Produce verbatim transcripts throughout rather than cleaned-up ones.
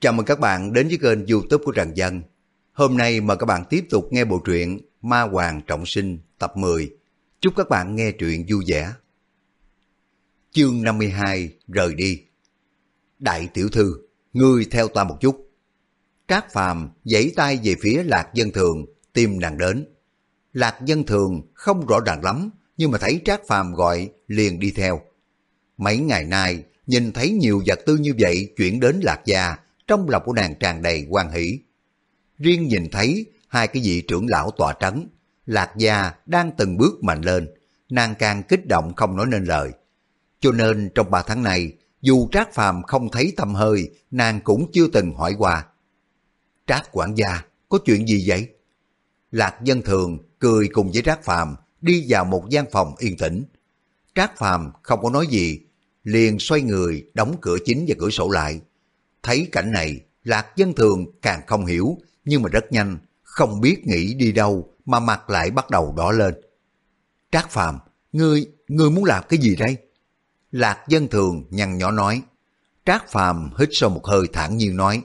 Chào mừng các bạn đến với kênh YouTube của Trần Dân. Hôm nay mời các bạn tiếp tục nghe bộ truyện Ma Hoàng Trọng Sinh tập mười. Chúc các bạn nghe truyện vui vẻ. Chương năm mươi hai, rời đi. Đại tiểu thư, ngươi theo ta một chút. Trác Phàm giãy tay về phía Lạc Dân Thường, tìm nàng đến. Lạc Dân Thường không rõ ràng lắm, nhưng mà thấy Trác Phàm gọi liền đi theo. Mấy ngày nay nhìn thấy nhiều vật tư như vậy chuyển đến Lạc gia, trong lòng của nàng tràn đầy hoan hỷ. Riêng nhìn thấy hai cái vị trưởng lão tọa trấn, Lạc gia đang từng bước mạnh lên, nàng càng kích động không nói nên lời. Cho nên trong ba tháng này, dù Trác Phàm không thấy tăm hơi, nàng cũng chưa từng hỏi qua. Trác quản gia, có chuyện gì vậy? Lạc Dân Thường cười cùng với Trác Phàm đi vào một gian phòng yên tĩnh. Trác Phàm không có nói gì, liền xoay người đóng cửa chính và cửa sổ lại. Thấy cảnh này, Lạc Dân Thường càng không hiểu, nhưng mà rất nhanh, không biết nghĩ đi đâu mà mặt lại bắt đầu đỏ lên. Trác Phàm, ngươi, ngươi muốn làm cái gì đây? Lạc Dân Thường nhăn nhó nói. Trác Phàm hít sâu một hơi thản nhiên nói.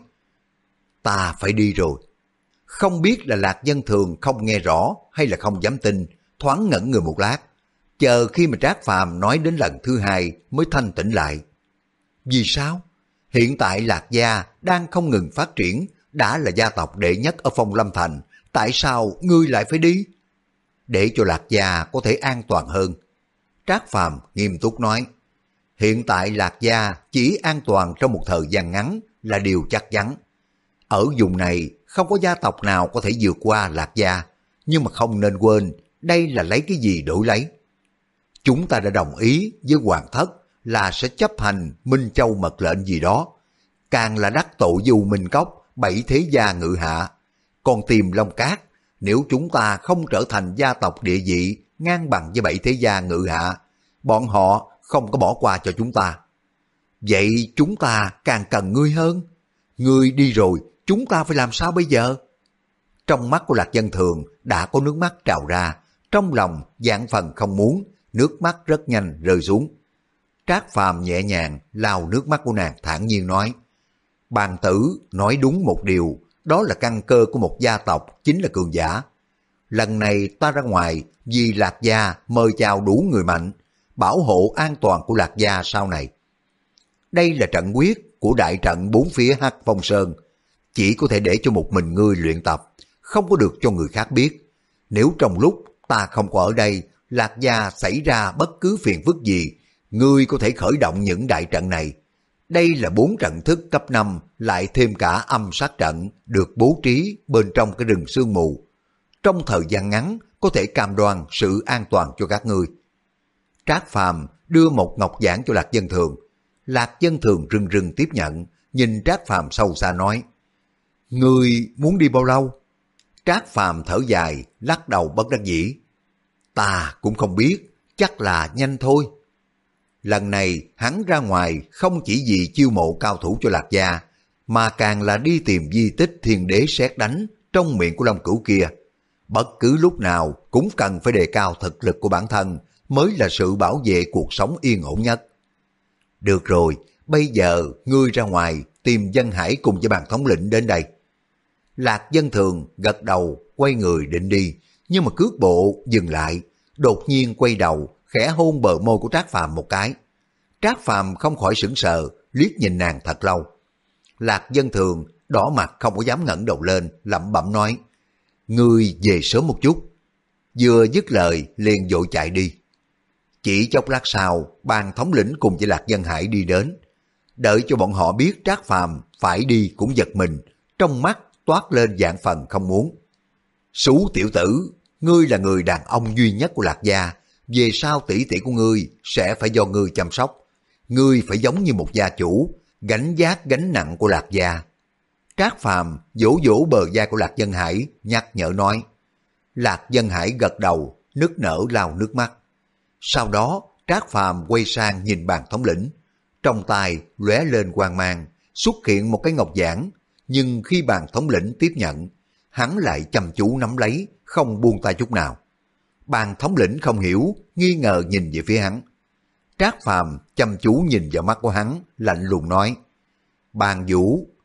Ta phải đi rồi. Không biết là Lạc Dân Thường không nghe rõ hay là không dám tin, thoáng ngẩn người một lát. Chờ khi mà Trác Phàm nói đến lần thứ hai mới thanh tỉnh lại. Vì sao? Hiện tại Lạc gia đang không ngừng phát triển, đã là gia tộc đệ nhất ở Phong Lâm Thành, tại sao ngươi lại phải đi? Để cho Lạc gia có thể an toàn hơn. Trác Phàm nghiêm túc nói, hiện tại Lạc gia chỉ an toàn trong một thời gian ngắn là điều chắc chắn. Ở vùng này không có gia tộc nào có thể vượt qua Lạc gia, nhưng mà không nên quên, đây là lấy cái gì đổi lấy. Chúng ta đã đồng ý với Hoàng thất là sẽ chấp hành Minh Châu mật lệnh gì đó, càng là đắc tội dù Minh Cốc, bảy thế gia ngự hạ. Còn tìm Long Cát, nếu chúng ta không trở thành gia tộc địa vị ngang bằng với bảy thế gia ngự hạ, bọn họ không có bỏ qua cho chúng ta. Vậy chúng ta càng cần ngươi hơn. Ngươi đi rồi, chúng ta phải làm sao bây giờ? Trong mắt của Lạc Dân Thường đã có nước mắt trào ra, trong lòng vạn phần không muốn, nước mắt rất nhanh rơi xuống. Trác Phàm nhẹ nhàng lau nước mắt của nàng thản nhiên nói, bàn tử nói đúng một điều, đó là căn cơ của một gia tộc chính là cường giả. Lần này ta ra ngoài vì Lạc gia mời chào đủ người mạnh, bảo hộ an toàn của Lạc gia sau này. Đây là trận quyết của đại trận bốn phía Hắc Phong Sơn, chỉ có thể để cho một mình ngươi luyện tập, không có được cho người khác biết. Nếu trong lúc ta không có ở đây, Lạc gia xảy ra bất cứ phiền phức gì, ngươi có thể khởi động những đại trận này. Đây là bốn trận thức cấp năm, lại thêm cả âm sát trận được bố trí bên trong cái rừng sương mù. Trong thời gian ngắn có thể cam đoan sự an toàn cho các ngươi. Trác Phàm đưa một ngọc giản cho Lạc Dân Thường. Lạc Dân Thường rưng rưng tiếp nhận, nhìn Trác Phàm sâu xa nói, ngươi muốn đi bao lâu? Trác Phàm thở dài, lắc đầu bất đắc dĩ. Ta cũng không biết, chắc là nhanh thôi. Lần này hắn ra ngoài không chỉ vì chiêu mộ cao thủ cho Lạc gia, mà càng là đi tìm di tích thiên đế sét đánh trong miệng của Long Cửu kia. Bất cứ lúc nào cũng cần phải đề cao thực lực của bản thân mới là sự bảo vệ cuộc sống yên ổn nhất. Được rồi, bây giờ ngươi ra ngoài tìm Dân Hải cùng với bàn thống lĩnh đến đây. Lạc Dân Thường gật đầu quay người định đi, nhưng mà cước bộ dừng lại, đột nhiên quay đầu khẽ hôn bờ môi của Trác Phàm một cái. Trác Phàm không khỏi sững sờ, liếc nhìn nàng thật lâu. Lạc Dân Thường đỏ mặt không có dám ngẩng đầu lên, lẩm bẩm nói, ngươi về sớm một chút. Vừa dứt lời liền vội chạy đi. Chỉ chốc lát sau, ban thống lĩnh cùng với Lạc Dân Hải đi đến. Đợi cho bọn họ biết Trác Phàm phải đi cũng giật mình, trong mắt toát lên vạn phần không muốn. Xú tiểu tử, ngươi là người đàn ông duy nhất của Lạc gia, về sau tỷ tỷ của ngươi sẽ phải do ngươi chăm sóc. Ngươi phải giống như một gia chủ, gánh vác gánh nặng của Lạc gia. Trác Phàm vỗ vỗ bờ vai của Lạc Dân Hải, nhắc nhở nói. Lạc Dân Hải gật đầu, nức nở lau nước mắt. Sau đó Trác Phàm quay sang nhìn bàn thống lĩnh, trong tay lóe lên quang mang, xuất hiện một cái ngọc giản, nhưng khi bàn thống lĩnh tiếp nhận, hắn lại chăm chú nắm lấy, không buông tay chút nào. Bàn thống lĩnh không hiểu, nghi ngờ nhìn về phía hắn. Trác Phàm chăm chú nhìn vào mắt của hắn, lạnh lùng nói, Bàn Vũ,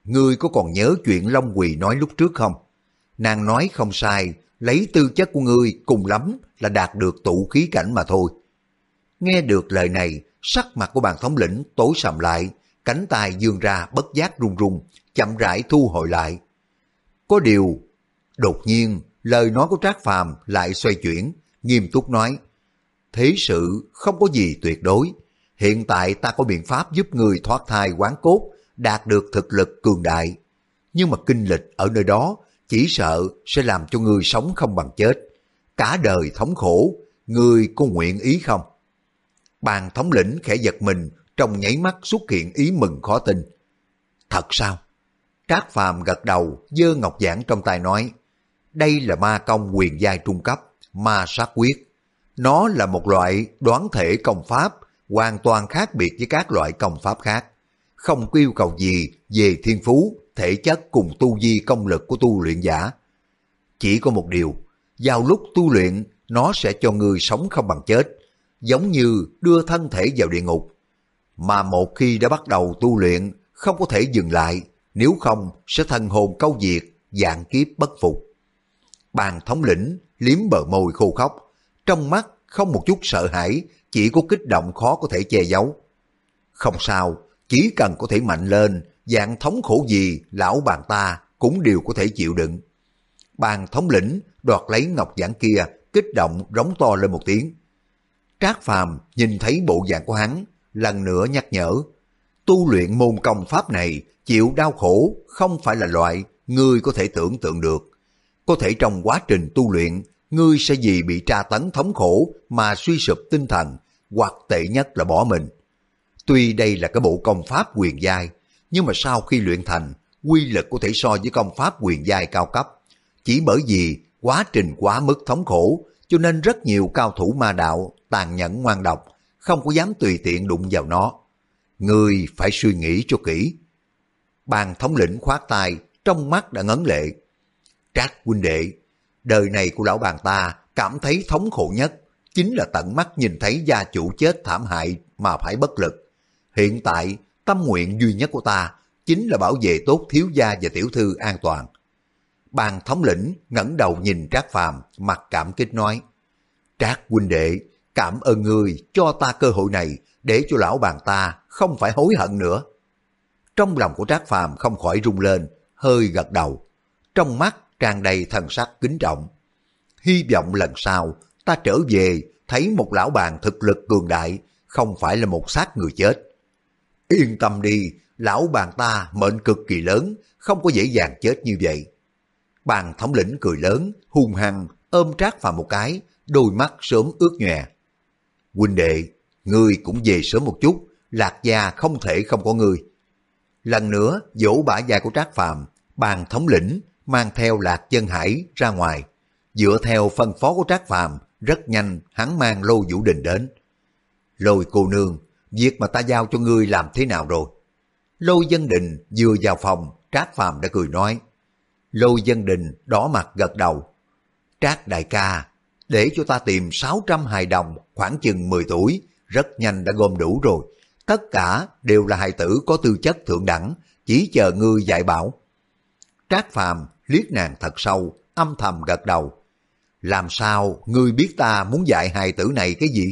ngươi có còn nhớ chuyện Long Quỳ nói lúc trước không? Nàng nói không sai, lấy tư chất của ngươi cùng lắm là đạt được tụ khí cảnh mà thôi. Nghe được lời này, sắc mặt của bàn thống lĩnh tối sầm lại, cánh tay giương ra bất giác run run, chậm rãi thu hồi lại. Có điều, đột nhiên lời nói của Trác Phàm lại xoay chuyển, nghiêm túc nói: thế sự không có gì tuyệt đối, hiện tại ta có biện pháp giúp người thoát thai hoán cốt, đạt được thực lực cường đại. Nhưng mà kinh lịch ở nơi đó chỉ sợ sẽ làm cho người sống không bằng chết, cả đời thống khổ, người có nguyện ý không? Bàn thống lĩnh khẽ giật mình, trong nháy mắt xuất hiện ý mừng khó tin. Thật sao? Trác Phàm gật đầu, giơ ngọc giản trong tay nói: đây là ma công quyền giai trung cấp, ma sát quyết. Nó là một loại đoán thể công pháp, hoàn toàn khác biệt với các loại công pháp khác. Không có yêu cầu gì về thiên phú, thể chất cùng tu vi công lực của tu luyện giả. Chỉ có một điều, vào lúc tu luyện, nó sẽ cho người sống không bằng chết, giống như đưa thân thể vào địa ngục. Mà một khi đã bắt đầu tu luyện, không có thể dừng lại, nếu không sẽ thần hồn câu diệt, vạn kiếp bất phục. Bàn thống lĩnh liếm bờ môi khô khóc, trong mắt không một chút sợ hãi, chỉ có kích động khó có thể che giấu. Không sao, chỉ cần có thể mạnh lên, dạng thống khổ gì lão bàn ta cũng đều có thể chịu đựng. Bàn thống lĩnh đoạt lấy ngọc giản kia, kích động rống to lên một tiếng. Trác Phàm nhìn thấy bộ dạng của hắn, lần nữa nhắc nhở: tu luyện môn công pháp này chịu đau khổ không phải là loại ngươi có thể tưởng tượng được. Có thể trong quá trình tu luyện, ngươi sẽ vì bị tra tấn thống khổ mà suy sụp tinh thần, hoặc tệ nhất là bỏ mình. Tuy đây là cái bộ công pháp quyền giai, nhưng mà sau khi luyện thành, quy lực có thể so với công pháp quyền giai cao cấp. Chỉ bởi vì quá trình quá mức thống khổ, cho nên rất nhiều cao thủ ma đạo tàn nhẫn ngoan độc, không có dám tùy tiện đụng vào nó. Ngươi phải suy nghĩ cho kỹ. Bàn thống lĩnh khoát tay, trong mắt đã ngấn lệ. Trác huynh đệ, đời này của lão bàn ta cảm thấy thống khổ nhất chính là tận mắt nhìn thấy gia chủ chết thảm hại mà phải bất lực. Hiện tại tâm nguyện duy nhất của ta chính là bảo vệ tốt thiếu gia và tiểu thư an toàn. Bàn thống lĩnh ngẩng đầu nhìn Trác Phàm, mặt cảm kích nói: Trác huynh đệ, cảm ơn ngươi cho ta cơ hội này để cho lão bàn ta không phải hối hận nữa. Trong lòng của Trác Phàm không khỏi rung lên, hơi gật đầu, trong mắt tràn đầy thần sắc kính trọng. Hy vọng lần sau ta trở về thấy một lão bàn thực lực cường đại, không phải là một xác người chết. Yên tâm đi, lão bàn ta mệnh cực kỳ lớn, không có dễ dàng chết như vậy. Bàn thống lĩnh cười lớn, hung hăng ôm Trác Phàm một cái, đôi mắt sớm ướt nhòe. Huynh đệ, ngươi cũng về sớm một chút, Lạc gia không thể không có ngươi. Lần nữa vỗ bả vai của Trác Phàm, bàn thống lĩnh mang theo Lạc Chân Hải ra ngoài. Dựa theo phân phó của Trác Phàm, rất nhanh hắn mang Lô Vũ Đình đến. Lôi cô nương, việc mà ta giao cho ngươi làm thế nào rồi? Lôi Dân Đình vừa vào phòng, Trác Phàm đã cười nói. Lôi Dân Đình đỏ mặt gật đầu. Trác đại ca, để cho ta tìm sáu trăm hài đồng, khoảng chừng mười tuổi, rất nhanh đã gom đủ rồi. Tất cả đều là hài tử có tư chất thượng đẳng, chỉ chờ ngươi dạy bảo. Trác Phàm liếc nàng thật sâu, âm thầm gật đầu. Làm sao ngươi biết ta muốn dạy hài tử này cái gì?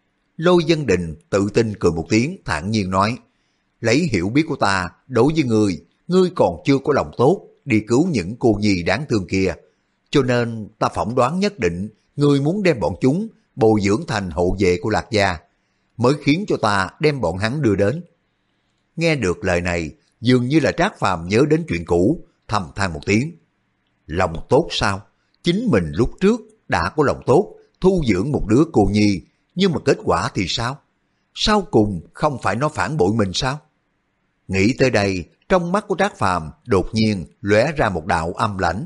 Lôi Dân Đình tự tin cười một tiếng, thản nhiên nói. Lấy hiểu biết của ta, đối với ngươi, ngươi còn chưa có lòng tốt đi cứu những cô nhi đáng thương kia. Cho nên ta phỏng đoán nhất định ngươi muốn đem bọn chúng bồi dưỡng thành hộ vệ của Lạc gia, mới khiến cho ta đem bọn hắn đưa đến. Nghe được lời này, dường như là Trác Phàm nhớ đến chuyện cũ, thầm than một tiếng. Lòng tốt sao? Chính mình lúc trước đã có lòng tốt, thu dưỡng một đứa cô nhi, nhưng mà kết quả thì sao? Sau cùng không phải nó phản bội mình sao? Nghĩ tới đây, trong mắt của Trác Phàm đột nhiên lóe ra một đạo âm lãnh.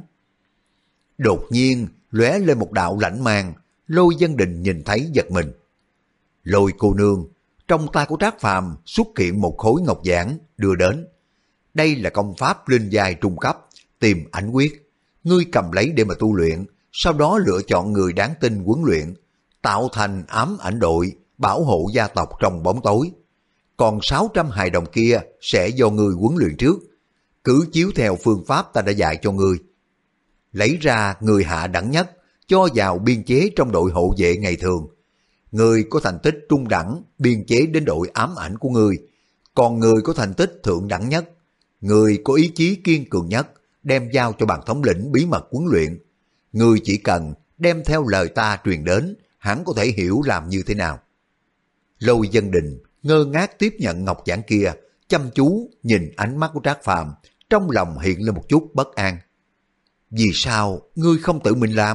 Đột nhiên lóe lên một đạo lãnh mang, Lôi Dân Đình nhìn thấy giật mình. Lôi cô nương, trong tay của Trác Phàm xuất hiện một khối ngọc giản đưa đến. Đây là công pháp linh giai trung cấp, tìm ảnh quyết. Ngươi cầm lấy để mà tu luyện, sau đó lựa chọn người đáng tin huấn luyện, tạo thành ám ảnh đội, bảo hộ gia tộc trong bóng tối. Còn sáu trăm hài đồng kia sẽ do ngươi huấn luyện trước. cứ chiếu theo phương pháp ta đã dạy cho ngươi. Lấy ra người hạ đẳng nhất, cho vào biên chế trong đội hộ vệ ngày thường. Người có thành tích trung đẳng, biên chế đến đội ám ảnh của ngươi. Còn người có thành tích thượng đẳng nhất, người có ý chí kiên cường nhất, đem giao cho bàn thống lĩnh bí mật huấn luyện. Người chỉ cần đem theo lời ta truyền đến, hắn có thể hiểu làm như thế nào. Lôi Dân Đình ngơ ngác tiếp nhận ngọc giản kia, chăm chú nhìn ánh mắt của Trác Phàm, trong lòng hiện lên một chút bất an. Vì sao ngươi không tự mình làm?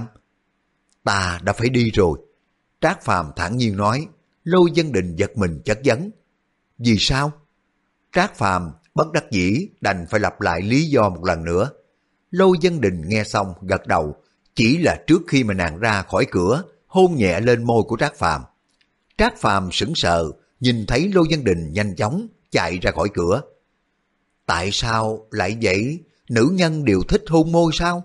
Ta đã phải đi rồi. Trác Phàm thản nhiên nói. Lôi Dân Đình giật mình chất vấn. Vì sao? Trác Phàm bất đắc dĩ đành phải lặp lại lý do một lần nữa. Lôi Dân Đình nghe xong gật đầu, chỉ là trước khi mà nàng ra khỏi cửa, hôn nhẹ lên môi của Trác Phàm. Trác Phàm sững sờ, nhìn thấy Lôi Dân Đình nhanh chóng chạy ra khỏi cửa. Tại sao lại vậy? Nữ nhân đều thích hôn môi sao?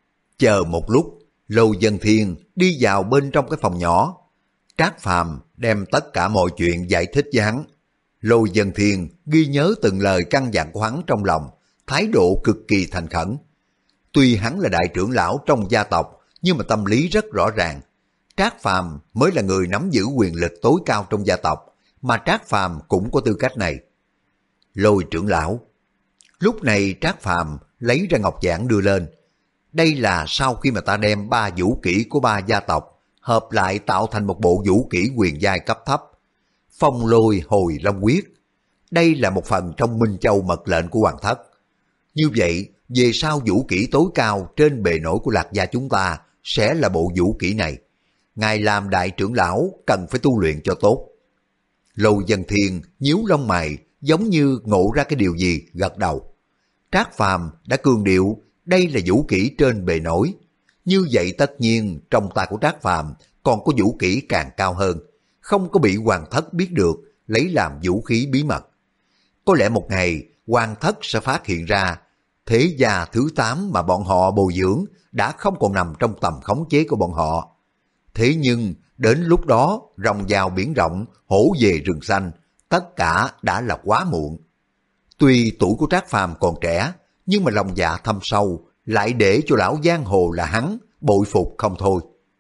Chờ một lúc, Lôi Dân Thiên đi vào bên trong cái phòng nhỏ. Trác Phàm đem tất cả mọi chuyện giải thích với hắn. Lôi Dân Thiên ghi nhớ từng lời căn dặn của hắn trong lòng, thái độ cực kỳ thành khẩn. Tuy hắn là đại trưởng lão trong gia tộc, nhưng mà tâm lý rất rõ ràng. Trác Phàm mới là người nắm giữ quyền lực tối cao trong gia tộc, mà Trác Phàm cũng có tư cách này. Lôi trưởng lão. Lúc này Trác Phàm lấy ra ngọc giản đưa lên. Đây là sau khi mà ta đem ba vũ kỹ của ba gia tộc hợp lại tạo thành một bộ vũ kỹ quyền giai cấp thấp. Phong Lôi Hồi Long Quyết. Đây là một phần trong Minh Châu mật lệnh của Hoàng thất. Như vậy, về sau vũ kỹ tối cao trên bề nổi của Lạc gia chúng ta sẽ là bộ vũ kỹ này. Ngài làm đại trưởng lão cần phải tu luyện cho tốt. Lôi Dân Thiên nhíu lông mày, giống như ngộ ra cái điều gì, gật đầu. Trác Phàm đã cường điệu, đây là vũ kỹ trên bề nổi. Như vậy tất nhiên trong tay của Trác Phàm còn có vũ kỹ càng cao hơn, không có bị Hoàng thất biết được, lấy làm vũ khí bí mật. Có lẽ một ngày Hoàng thất sẽ phát hiện ra thế gia thứ tám mà bọn họ bồi dưỡng đã không còn nằm trong tầm khống chế của bọn họ. Thế nhưng đến lúc đó rồng vào biển rộng, hổ về rừng xanh, tất cả đã là quá muộn. Tuy tuổi của Trác Phàm còn trẻ, nhưng mà lòng dạ thâm sâu, lại để cho lão giang hồ là hắn bội phục không thôi.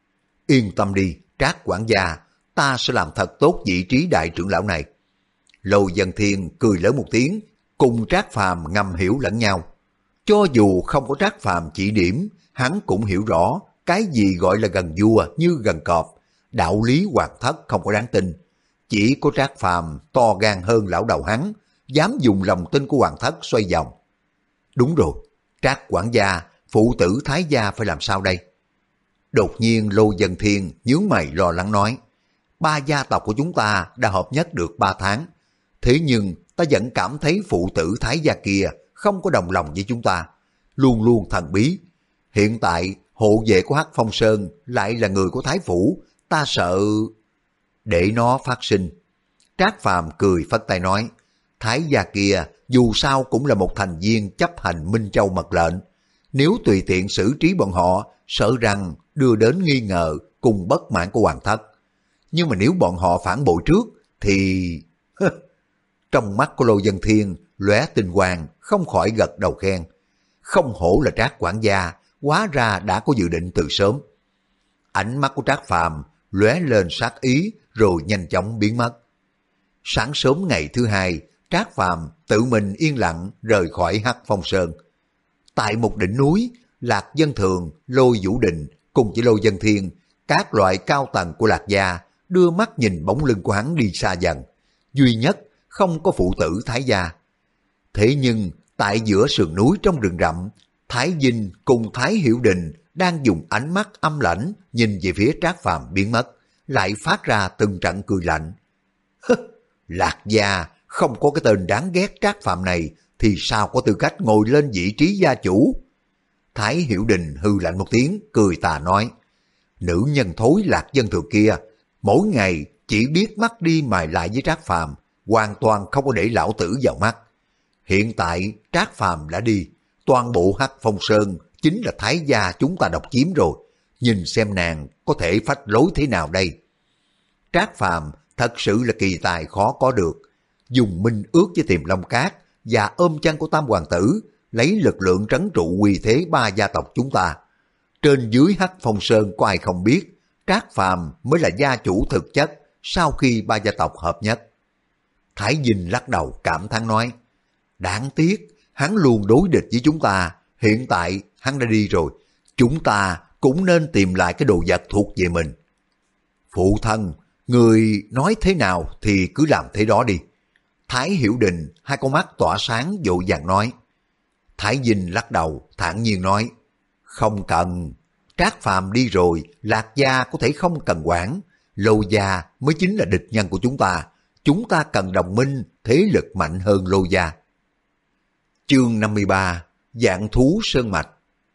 Yên tâm đi, Trác quản gia, ta sẽ làm thật tốt vị trí đại trưởng lão này. Lôi Dân Thiên cười lớn một tiếng, cùng Trác Phàm ngầm hiểu lẫn nhau. Cho dù không có Trác Phàm chỉ điểm, hắn cũng hiểu rõ cái gì gọi là gần vua như gần cọp, đạo lý Hoàng thất không có đáng tin. Chỉ có Trác Phàm to gan hơn lão đầu hắn, dám dùng lòng tin của Hoàng thất xoay vòng. Đúng rồi, Trác quản gia, phụ tử Thái gia phải làm sao đây? Đột nhiên Lôi Dân Thiên nhướng mày lo lắng nói, ba gia tộc của chúng ta đã hợp nhất được ba tháng, thế nhưng ta vẫn cảm thấy phụ tử Thái gia kia không có đồng lòng với chúng ta, luôn luôn thần bí. Hiện tại hộ vệ của Hắc Phong Sơn lại là người của Thái phủ, ta sợ để nó phát sinh. Trác Phàm cười phất tay nói, Thái gia kia dù sao cũng là một thành viên chấp hành Minh Châu mật lệnh, nếu tùy tiện xử trí bọn họ, sợ rằng đưa đến nghi ngờ cùng bất mãn của Hoàng thất. Nhưng mà nếu bọn họ phản bội trước thì... Trong mắt của Lô Dân Thiên lóe tinh quang, không khỏi gật đầu khen. Không hổ là Trác quản gia, hóa ra đã có dự định từ sớm. Ánh mắt của Trác Phàm lóe lên sát ý rồi nhanh chóng biến mất. Sáng sớm ngày thứ hai, Trác Phàm tự mình yên lặng rời khỏi Hắc Phong Sơn. Tại một đỉnh núi, Lạc Dân Thường, Lôi Vũ Đình cùng với Lôi Dân Thiên, các loại cao tầng của Lạc gia đưa mắt nhìn bóng lưng của hắn đi xa dần. Duy nhất không có phụ tử Thái gia. Thế nhưng tại giữa sườn núi trong rừng rậm, Thái Vinh cùng Thái Hiểu Đình đang dùng ánh mắt âm lãnh nhìn về phía Trác Phàm biến mất, lại phát ra từng trận cười lạnh. Lạc gia không có cái tên đáng ghét Trác Phàm này thì sao có tư cách ngồi lên vị trí gia chủ? Thái Hiểu Đình hư lạnh một tiếng, cười tà nói, nữ nhân thối Lạc Dân Thường kia, mỗi ngày chỉ biết mắt đi mài lại với Trác Phàm, hoàn toàn không có để lão tử vào mắt. Hiện tại Trác Phàm đã đi, toàn bộ Hắc Phong Sơn chính là Thái gia chúng ta độc chiếm rồi, nhìn xem nàng có thể phách lối thế nào đây. Trác Phàm thật sự là kỳ tài khó có được, dùng minh ước với Tiềm Long Cát và ôm chân của Tam Hoàng tử, lấy lực lượng trấn trụ uy thế ba gia tộc chúng ta. Trên dưới Hắc Phong Sơn có ai không biết, Trác Phàm mới là gia chủ thực chất sau khi ba gia tộc hợp nhất. Thái Dinh lắc đầu cảm thán nói, đáng tiếc, hắn luôn đối địch với chúng ta, hiện tại hắn đã đi rồi, chúng ta cũng nên tìm lại cái đồ vật thuộc về mình. Phụ thân, người nói thế nào thì cứ làm thế đó đi. Thái Hiểu Đình hai con mắt tỏa sáng vội vàng nói. Thái Dinh lắc đầu thản nhiên nói, không cần, Trác Phàm đi rồi, Lạc Gia có thể không cần quản, Lô Gia mới chính là địch nhân của chúng ta, chúng ta cần đồng minh, thế lực mạnh hơn Lô Gia. Chương năm mươi ba, Vạn Thú Sơn Mạch.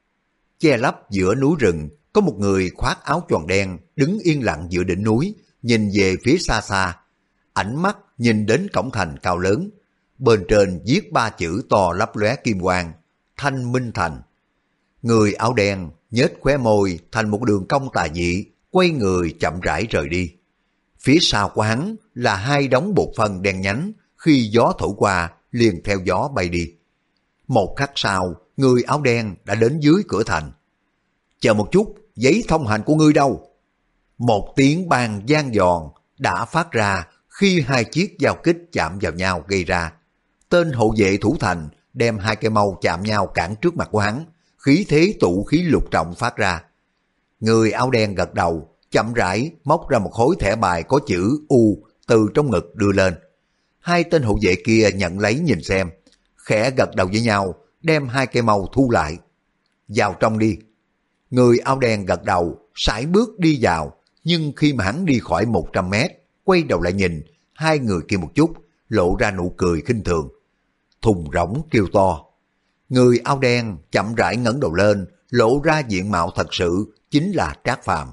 Che lấp giữa núi rừng, có một người khoác áo choàng đen đứng yên lặng giữa đỉnh núi, nhìn về phía xa xa, ánh mắt nhìn đến cổng thành cao lớn, bên trên viết ba chữ to lấp lóe kim quang, Thanh Minh Thành. Người áo đen nhếch khóe môi thành một đường cong tà dị, quay người chậm rãi rời đi. Phía sau của hắn là hai đống bột phân đen nhánh, khi gió thổi qua liền theo gió bay đi. Một khắc sau, người áo đen đã đến dưới cửa thành. Chờ một chút, giấy thông hành của ngươi đâu? Một tiếng bàn vang giòn đã phát ra khi hai chiếc giao kích chạm vào nhau gây ra. Tên hộ vệ thủ thành đem hai cây mâu chạm nhau cản trước mặt của hắn, khí thế tụ khí lục trọng phát ra. Người áo đen gật đầu, chậm rãi móc ra một khối thẻ bài có chữ U từ trong ngực đưa lên. Hai tên hộ vệ kia nhận lấy nhìn xem, khẽ gật đầu với nhau, đem hai cây mâu thu lại. Vào trong đi. Người áo đen gật đầu, sải bước đi vào, nhưng khi mà hắn đi khỏi một trăm mét, quay đầu lại nhìn hai người kia một chút, lộ ra nụ cười khinh thường. Thùng rỗng kêu to. Người áo đen chậm rãi ngẩng đầu lên, lộ ra diện mạo thật sự chính là Trác Phàm.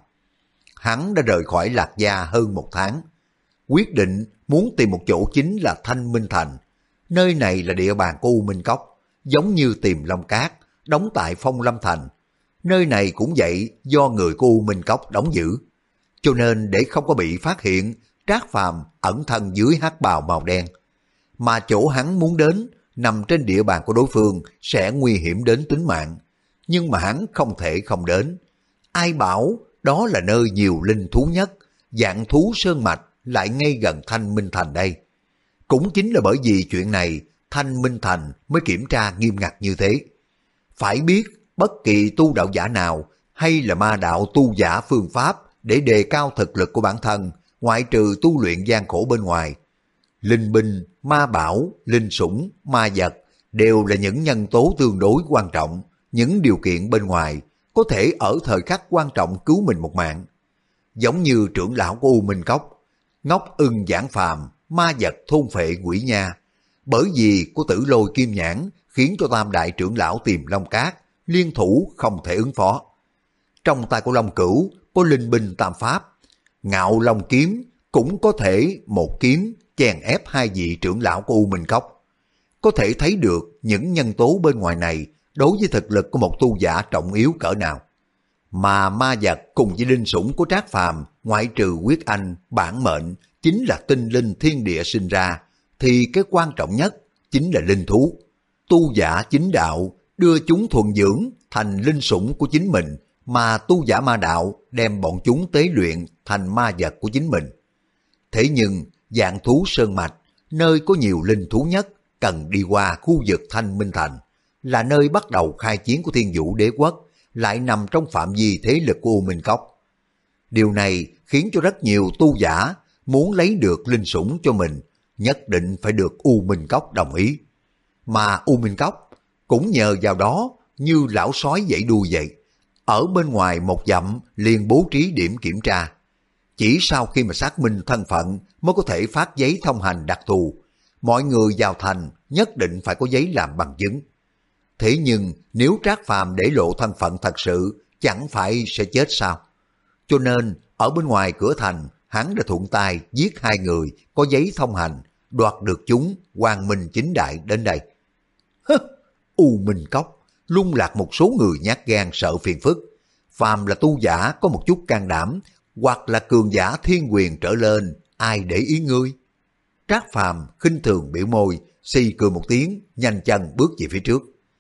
Hắn đã rời khỏi Lạc Gia hơn một tháng, quyết định muốn tìm một chỗ chính là Thanh Minh Thành. Nơi này là địa bàn của U Minh Cốc, giống như tìm Long Cát, đóng tại Phong Lâm Thành. Nơi này cũng vậy, do người của U Minh Cốc đóng giữ. Cho nên để không có bị phát hiện, Trác Phàm ẩn thân dưới hắc bào màu đen. Mà chỗ hắn muốn đến, nằm trên địa bàn của đối phương sẽ nguy hiểm đến tính mạng. Nhưng mà hắn không thể không đến. Ai bảo đó là nơi nhiều linh thú nhất, Vạn Thú Sơn Mạch lại ngay gần Thanh Minh Thành đây. Cũng chính là bởi vì chuyện này, Thanh Minh Thành mới kiểm tra nghiêm ngặt như thế. Phải biết, bất kỳ tu đạo giả nào hay là ma đạo tu giả phương pháp để đề cao thực lực của bản thân, ngoại trừ tu luyện gian khổ bên ngoài. Linh binh, ma bảo, linh sủng, ma vật đều là những nhân tố tương đối quan trọng, những điều kiện bên ngoài có thể ở thời khắc quan trọng cứu mình một mạng. Giống như trưởng lão của U Minh Cốc, ngốc ưng giảng phàm, ma vật thôn phệ quỷ nha. Bởi vì của Tử Lôi Kim Nhãn khiến cho tam đại trưởng lão tìm Long Cát, liên thủ không thể ứng phó. Trong tay của Long Cửu có linh binh tam pháp, Ngạo Long Kiếm cũng có thể một kiếm chèn ép hai vị trưởng lão của U Minh Cốc. Có thể thấy được những nhân tố bên ngoài này đối với thực lực của một tu giả trọng yếu cỡ nào. Mà ma vật cùng với linh sủng của Trác Phàm, ngoại trừ huyết anh, bản mệnh chính là tinh linh thiên địa sinh ra, thì cái quan trọng nhất chính là linh thú. Tu giả chính đạo đưa chúng thuần dưỡng thành linh sủng của chính mình, mà tu giả ma đạo đem bọn chúng tế luyện thành ma vật của chính mình. Thế nhưng Vạn Thú Sơn Mạch, nơi có nhiều linh thú nhất, cần đi qua khu vực Thanh Minh Thành, là nơi bắt đầu khai chiến của Thiên Vũ Đế Quốc, lại nằm trong phạm vi thế lực của U Minh Cốc. Điều này khiến cho rất nhiều tu giả muốn lấy được linh sủng cho mình, nhất định phải được U Minh Cốc đồng ý. Mà U Minh Cốc cũng nhờ vào đó như lão sói dãy đuôi vậy, ở bên ngoài một dặm liền bố trí điểm kiểm tra. Chỉ sau khi mà xác minh thân phận mới có thể phát giấy thông hành đặc thù. Mọi người vào thành nhất định phải có giấy làm bằng chứng. Thế nhưng nếu Trác Phàm để lộ thân phận thật sự, chẳng phải sẽ chết sao? Cho nên ở bên ngoài cửa thành, hắn đã thuận tay giết hai người có giấy thông hành, đoạt được chúng quang minh chính đại đến đây. Hứ, U Minh Cốc lung lạc một số người nhát gan sợ phiền phức. Phàm là tu giả có một chút can đảm, hoặc là cường giả thiên quyền trở lên, ai để ý ngươi? Trác Phàm khinh thường biểu môi, xì cười một tiếng, nhanh chân bước về phía trước.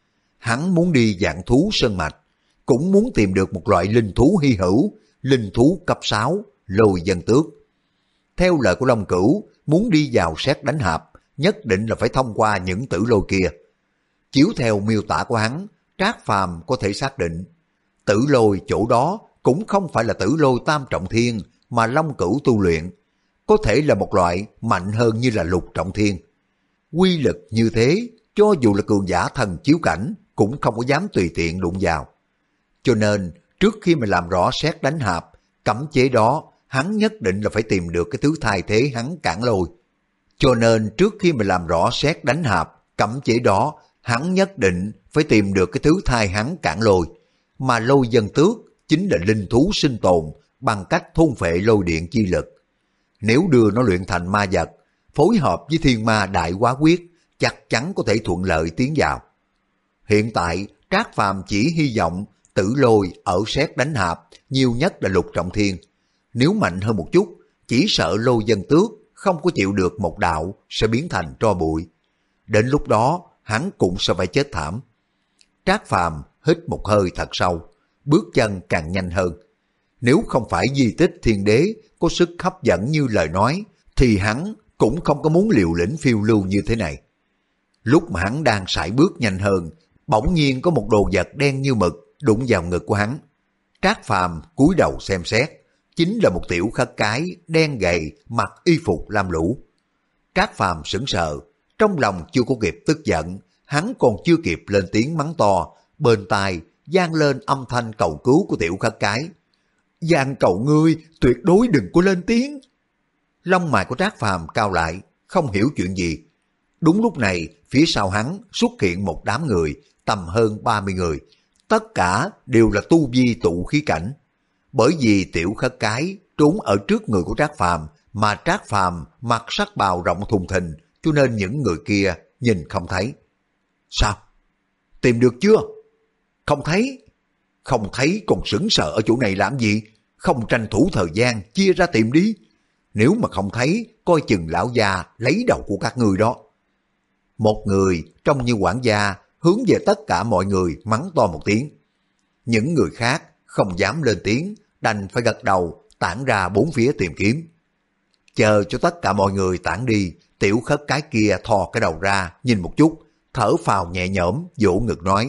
hắn muốn đi dạng thú sơn mạch, cũng muốn tìm được một loại linh thú hy hữu, linh thú cấp sáu, lôi dân tước. Theo lời của Long Cửu, muốn đi vào Sét Đánh Hạp, nhất định là phải thông qua những tử lôi kia. Chiếu theo miêu tả của hắn, Trác Phàm có thể xác định, tử lôi chỗ đó cũng không phải là tử lôi tam trọng thiên mà Long Cửu tu luyện, có thể là một loại mạnh hơn như là lục trọng thiên. Quy lực như thế, cho dù là cường giả thần chiếu cảnh cũng không có dám tùy tiện đụng vào. Cho nên, trước khi mà làm rõ Sét Đánh Hạp, cấm chế đó, hắn nhất định là phải tìm được cái thứ thay thế hắn cản lôi. Cho nên, trước khi mà làm rõ Sét Đánh Hạp, cấm chế đó, hắn nhất định phải tìm được cái thứ thay hắn cản lôi. Mà lôi dân tước chính là linh thú sinh tồn bằng cách thôn phệ lôi điện chi lực. Nếu đưa nó luyện thành ma vật, phối hợp với thiên ma đại hóa quyết, chắc chắn có thể thuận lợi tiến vào. Hiện tại, Trác Phàm chỉ hy vọng tử lôi ở Sét Đánh Hạp nhiều nhất là lục trọng thiên. Nếu mạnh hơn một chút, chỉ sợ lôi dân tước không có chịu được một đạo sẽ biến thành tro bụi. Đến lúc đó, hắn cũng sẽ phải chết thảm. Trác Phàm hít một hơi thật sâu, bước chân càng nhanh hơn. Nếu không phải di tích thiên đế có sức hấp dẫn như lời nói, thì hắn cũng không có muốn liều lĩnh phiêu lưu như thế này. Lúc mà hắn đang sải bước nhanh hơn, bỗng nhiên có một đồ vật đen như mực đụng vào ngực của hắn. Trác Phàm cúi đầu xem xét, chính là một tiểu khất cái đen gầy mặc y phục lam lũ. Trác Phàm sững sờ, trong lòng chưa có kịp tức giận, hắn còn chưa kịp lên tiếng mắng to, bên tai vang lên âm thanh cầu cứu của tiểu khất cái. Van cầu ngươi tuyệt đối đừng có lên tiếng. Lông mày của Trác Phàm cao lại, không hiểu chuyện gì. Đúng lúc này, phía sau hắn xuất hiện một đám người, tầm hơn ba mươi người. Tất cả đều là tu vi tụ khí cảnh. Bởi vì tiểu khất cái trốn ở trước người của Trác Phàm, mà Trác Phàm mặc sắc bào rộng thùng thình, cho nên những người kia nhìn không thấy. Sao? Tìm được chưa? Không thấy. Không thấy còn sững sờ ở chỗ này làm gì? Không tranh thủ thời gian chia ra tìm đi. Nếu mà không thấy, coi chừng lão già lấy đầu của các người đó. Một người trông như quản gia hướng về tất cả mọi người mắng to một tiếng. Những người khác không dám lên tiếng, đành phải gật đầu tản ra bốn phía tìm kiếm. Chờ cho tất cả mọi người tản đi, tiểu khất cái kia thò cái đầu ra nhìn một chút, thở phào nhẹ nhõm, vỗ ngực nói: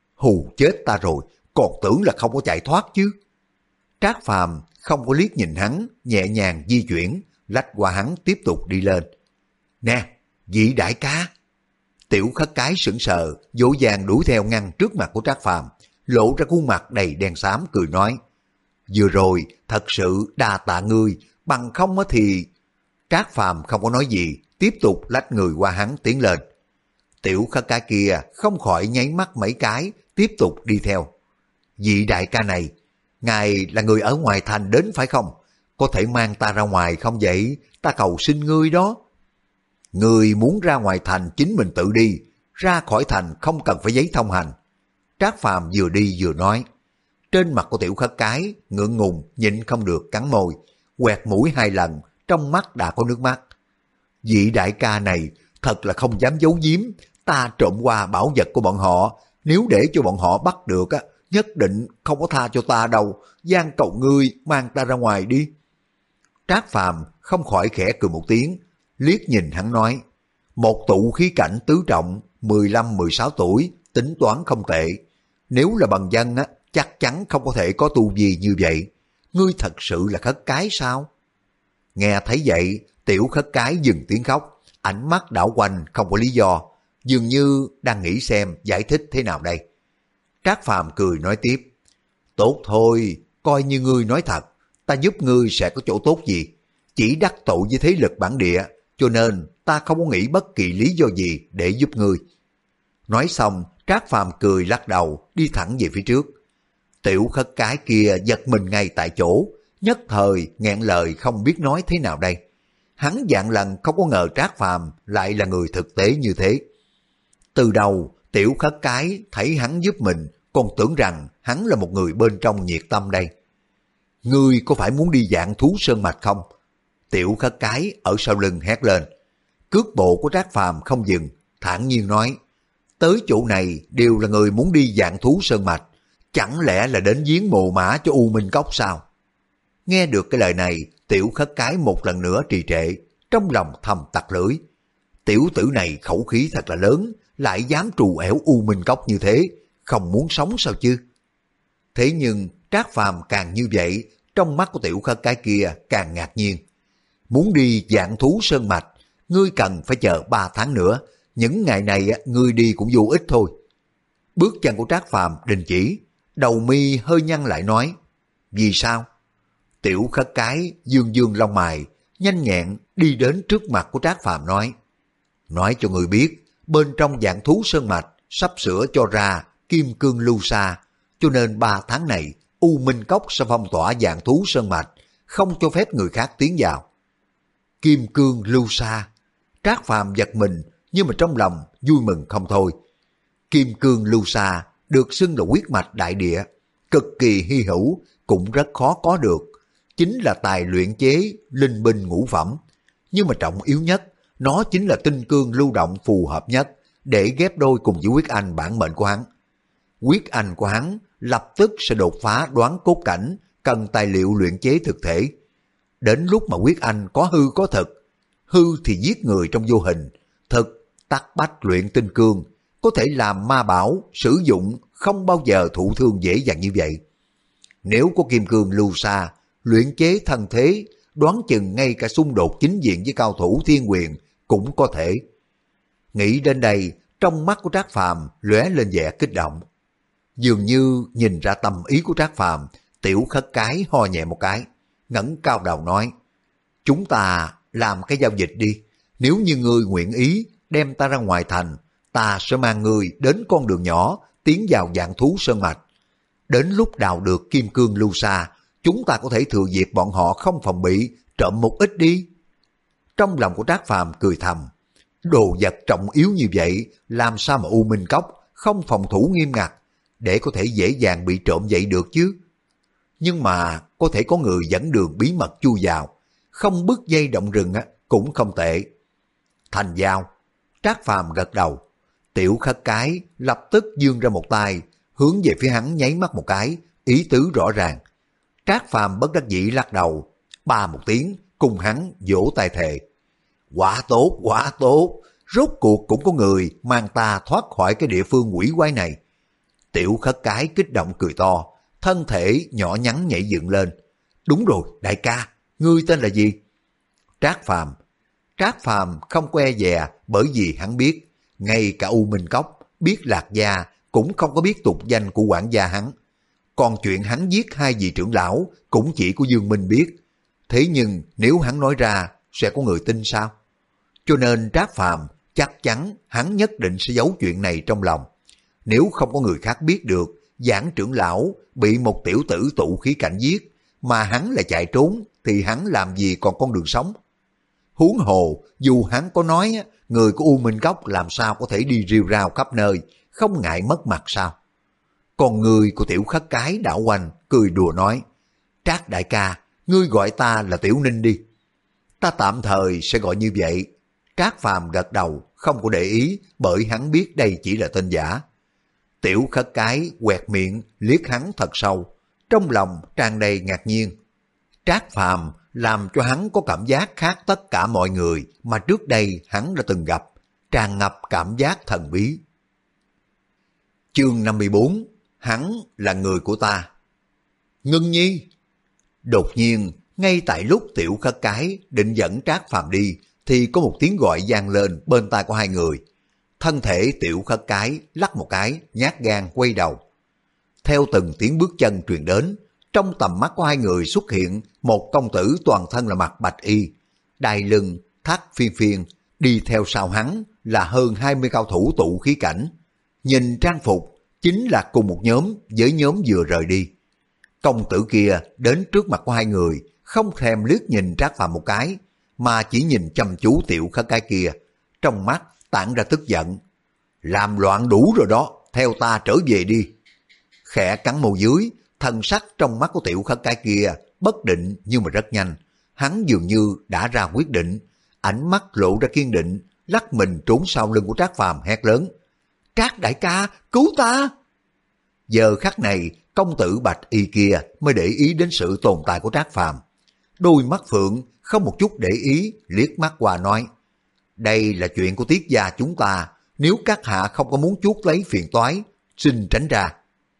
hù chết ta rồi, còn tưởng là không có chạy thoát chứ. Trác Phàm không có liếc nhìn hắn, nhẹ nhàng di chuyển, lách qua hắn tiếp tục đi lên. Nè, vị đại ca. Tiểu khất cái sững sờ, vỗ vàng đuổi theo ngăn trước mặt của Trác Phàm, lộ ra khuôn mặt đầy đen xám cười nói: vừa rồi thật sự đa tạ ngươi, bằng không thì... Trác Phàm không có nói gì, tiếp tục lách người qua hắn tiến lên. Tiểu khất cái kia không khỏi nháy mắt mấy cái, tiếp tục đi theo. Vị đại ca này, ngài là người ở ngoài thành đến phải không? Có thể mang ta ra ngoài không vậy? Ta cầu xin ngươi đó. Ngươi muốn ra ngoài thành chính mình tự đi, ra khỏi thành không cần phải giấy thông hành. Trác Phàm vừa đi vừa nói. Trên mặt của tiểu khất cái ngượng ngùng nhịn không được cắn môi, quẹt mũi hai lần, trong mắt đã có nước mắt. Vị đại ca này thật là không dám giấu giếm, ta trộm qua bảo vật của bọn họ, nếu để cho bọn họ bắt được á, nhất định không có tha cho ta đâu, van cầu ngươi mang ta ra ngoài đi. Trác Phàm không khỏi khẽ cười một tiếng, liếc nhìn hắn nói: một tụ khí cảnh tứ trọng, mười lăm mười sáu tuổi, tính toán không tệ. Nếu là bằng dân á, chắc chắn không có thể có tu vi như vậy. Ngươi thật sự là khất cái sao? Nghe thấy vậy, tiểu khất cái dừng tiếng khóc, ánh mắt đảo quanh không có lý do, dường như đang nghĩ xem giải thích thế nào đây. Trác Phàm cười nói tiếp: tốt thôi, coi như ngươi nói thật, ta giúp ngươi sẽ có chỗ tốt gì? Chỉ đắc tội với thế lực bản địa, cho nên ta không có nghĩ bất kỳ lý do gì để giúp ngươi. Nói xong, Trác Phàm cười lắc đầu, đi thẳng về phía trước. Tiểu khất cái kia giật mình ngay tại chỗ, nhất thời nghẹn lời không biết nói thế nào đây. Hắn vạn lần không có ngờ Trác Phàm lại là người thực tế như thế. Từ đầu, tiểu khất cái thấy hắn giúp mình, còn tưởng rằng hắn là một người bên trong nhiệt tâm đây. Ngươi có phải muốn đi dạng thú sơn mạch không? Tiểu khất cái ở sau lưng hét lên. Cước bộ của Trác Phàm không dừng, thản nhiên nói: tới chỗ này đều là người muốn đi dạng thú sơn mạch, chẳng lẽ là đến giếng mồ mã cho U Minh Cốc sao? Nghe được cái lời này, Tiểu Khất Cái một lần nữa trì trệ, trong lòng thầm tặc lưỡi. Tiểu tử này khẩu khí thật là lớn, lại dám trù ẻo U Minh Cốc như thế, không muốn sống sao chứ? Thế nhưng Trác Phàm càng như vậy, trong mắt của Tiểu Khất Cái kia càng ngạc nhiên. Muốn đi dạng thú sơn mạch, ngươi cần phải chờ ba tháng nữa, những ngày này ngươi đi cũng vô ích thôi. Bước chân của Trác Phàm đình chỉ, đầu mi hơi nhăn lại nói, vì sao? Tiểu Khất Cái dương dương lông mày, nhanh nhẹn đi đến trước mặt của Trác Phàm nói, nói cho người biết, bên trong dạng thú sơn mạch sắp sửa cho ra kim cương lưu sa, cho nên ba tháng này U Minh Cốc sẽ phong tỏa dạng thú sơn mạch, không cho phép người khác tiến vào. Kim cương lưu sa, Trác Phàm giật mình, nhưng mà trong lòng vui mừng không thôi. Kim cương lưu sa được xưng là huyết mạch đại địa, cực kỳ hy hữu, cũng rất khó có được, chính là tài luyện chế linh binh ngũ phẩm. Nhưng mà trọng yếu nhất, nó chính là tinh cương lưu động phù hợp nhất để ghép đôi cùng với huyết anh bản mệnh của hắn. Huyết anh của hắn lập tức sẽ đột phá đoán cốt cảnh, cần tài liệu luyện chế thực thể. Đến lúc mà huyết anh có hư có thực, hư thì giết người trong vô hình, thực tắc bách luyện tinh cương, có thể làm ma bảo, sử dụng không bao giờ thụ thương dễ dàng như vậy. Nếu có kim cương lưu sa, luyện chế thân thế, đoán chừng ngay cả xung đột chính diện với cao thủ thiên quyền cũng có thể. Nghĩ đến đây, trong mắt của Trác Phàm lóe lên vẻ kích động. Dường như nhìn ra tâm ý của Trác Phàm, Tiểu Khất Cái ho nhẹ một cái, ngẩng cao đầu nói, chúng ta làm cái giao dịch đi, nếu như ngươi nguyện ý đem ta ra ngoài thành, ta sẽ mang ngươi đến con đường nhỏ tiến vào dạng thú sơn mạch. Đến lúc đào được kim cương lưu sa, chúng ta có thể thừa dịp bọn họ không phòng bị, trộm một ít đi. Trong lòng của Trác Phàm cười thầm, đồ vật trọng yếu như vậy, làm sao mà U Minh Cốc không phòng thủ nghiêm ngặt, để có thể dễ dàng bị trộm vậy được chứ? Nhưng mà có thể có người dẫn đường bí mật chui vào, không bứt dây động rừng á, cũng không tệ. Thành giao. Trác Phàm gật đầu. Tiểu Khất Cái lập tức giương ra một tay, hướng về phía hắn nháy mắt một cái, ý tứ rõ ràng. Trác Phàm bất đắc dĩ lắc đầu, ba một tiếng, cùng hắn vỗ tay thề. Quả tốt, quả tốt, rốt cuộc cũng có người mang ta thoát khỏi cái địa phương quỷ quái này. Tiểu Khất Cái kích động cười to, thân thể nhỏ nhắn nhảy dựng lên. Đúng rồi, đại ca, ngươi tên là gì? Trác Phàm. Trác Phàm không que dè, bởi vì hắn biết, ngay cả U Minh Cốc, biết Lạc Gia cũng không có biết tục danh của quản gia hắn. Còn chuyện hắn giết hai vị trưởng lão cũng chỉ của Dương Minh biết. Thế nhưng nếu hắn nói ra, sẽ có người tin sao? Cho nên Trác Phàm chắc chắn hắn nhất định sẽ giấu chuyện này trong lòng. Nếu không có người khác biết được, Giảng trưởng lão bị một tiểu tử tụ khí cảnh giết, mà hắn lại chạy trốn, thì hắn làm gì còn con đường sống? Huống hồ, dù hắn có nói, người của U Minh Cốc làm sao có thể đi rêu rao khắp nơi, không ngại mất mặt sao? Còn người của Tiểu Khất Cái đảo quanh, cười đùa nói, Trác đại ca, ngươi gọi ta là Tiểu Ninh đi. Ta tạm thời sẽ gọi như vậy. Trác Phàm gật đầu, không có để ý, bởi hắn biết đây chỉ là tên giả. Tiểu Khất Cái quẹt miệng, liếc hắn thật sâu, trong lòng tràn đầy ngạc nhiên. Trác Phàm làm cho hắn có cảm giác khác tất cả mọi người mà trước đây hắn đã từng gặp, tràn ngập cảm giác thần bí. Chương năm mươi bốn, hắn là người của ta. Ngân Nhi. Đột nhiên, ngay tại lúc Tiểu Khất Cái định dẫn Trác Phàm đi, thì có một tiếng gọi vang lên bên tai của hai người. Thân thể Tiểu Khất Cái lắc một cái, nhát gan quay đầu. Theo từng tiếng bước chân truyền đến, trong tầm mắt của hai người xuất hiện một công tử toàn thân là mặc bạch y, đai lưng, thắt phiên phiên, đi theo sau hắn là hơn hai mươi cao thủ tụ khí cảnh. Nhìn trang phục, chính là cùng một nhóm với nhóm vừa rời đi. Công tử kia đến trước mặt của hai người, không thèm liếc nhìn Trác Phàm một cái, mà chỉ nhìn chăm chú Tiểu Khất Cái kia, trong mắt tản ra tức giận. Làm loạn đủ rồi đó, theo ta trở về đi. Khẽ cắn môi dưới, thần sắc trong mắt của Tiểu Khất Cái kia bất định nhưng mà rất nhanh. Hắn dường như đã ra quyết định, ánh mắt lộ ra kiên định, lắc mình trốn sau lưng của Trác Phàm hét lớn. Trác đại ca, cứu ta! Giờ khắc này, công tử Bạch Y kia mới để ý đến sự tồn tại của Trác Phàm. Đôi mắt phượng không một chút để ý, liếc mắt qua nói, đây là chuyện của Tiết gia chúng ta, nếu các hạ không có muốn chuốc lấy phiền toái, xin tránh ra.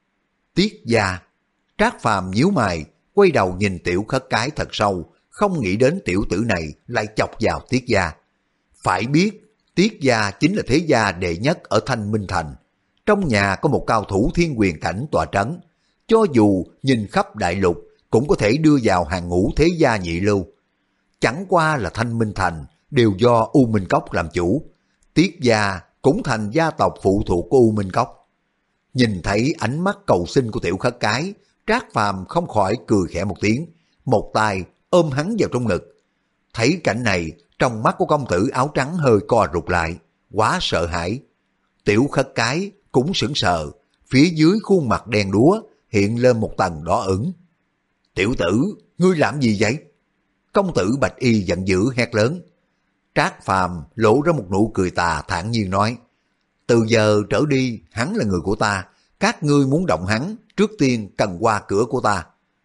Tiết gia. Trác Phàm nhíu mày, quay đầu nhìn Tiểu Khất Cái thật sâu, không nghĩ đến tiểu tử này lại chọc vào Tiết gia. Phải biết, Tiết gia chính là thế gia đệ nhất ở Thanh Minh Thành. Trong nhà có một cao thủ thiên quyền cảnh tọa trấn, cho dù nhìn khắp đại lục cũng có thể đưa vào hàng ngũ thế gia nhị lưu. Chẳng qua là Thanh Minh Thành đều do U Minh Cốc làm chủ, Tiết gia cũng thành gia tộc phụ thuộc của U Minh Cốc. Nhìn thấy ánh mắt cầu xin của Tiểu Khất Cái, Trác Phàm không khỏi cười khẽ một tiếng, một tay ôm hắn vào trong ngực. Thấy cảnh này, trong mắt của công tử áo trắng hơi co rụt lại, quá sợ hãi. Tiểu Khất Cái cũng sững sờ, phía dưới khuôn mặt đen đúa hiện lên một tầng đỏ ửng. Tiểu tử, ngươi làm gì vậy? Công tử Bạch Y giận dữ hét lớn. Trác Phàm lộ ra một nụ cười tà thản nhiên nói, từ giờ trở đi hắn là người của ta, các ngươi muốn động hắn trước tiên cần qua cửa của ta.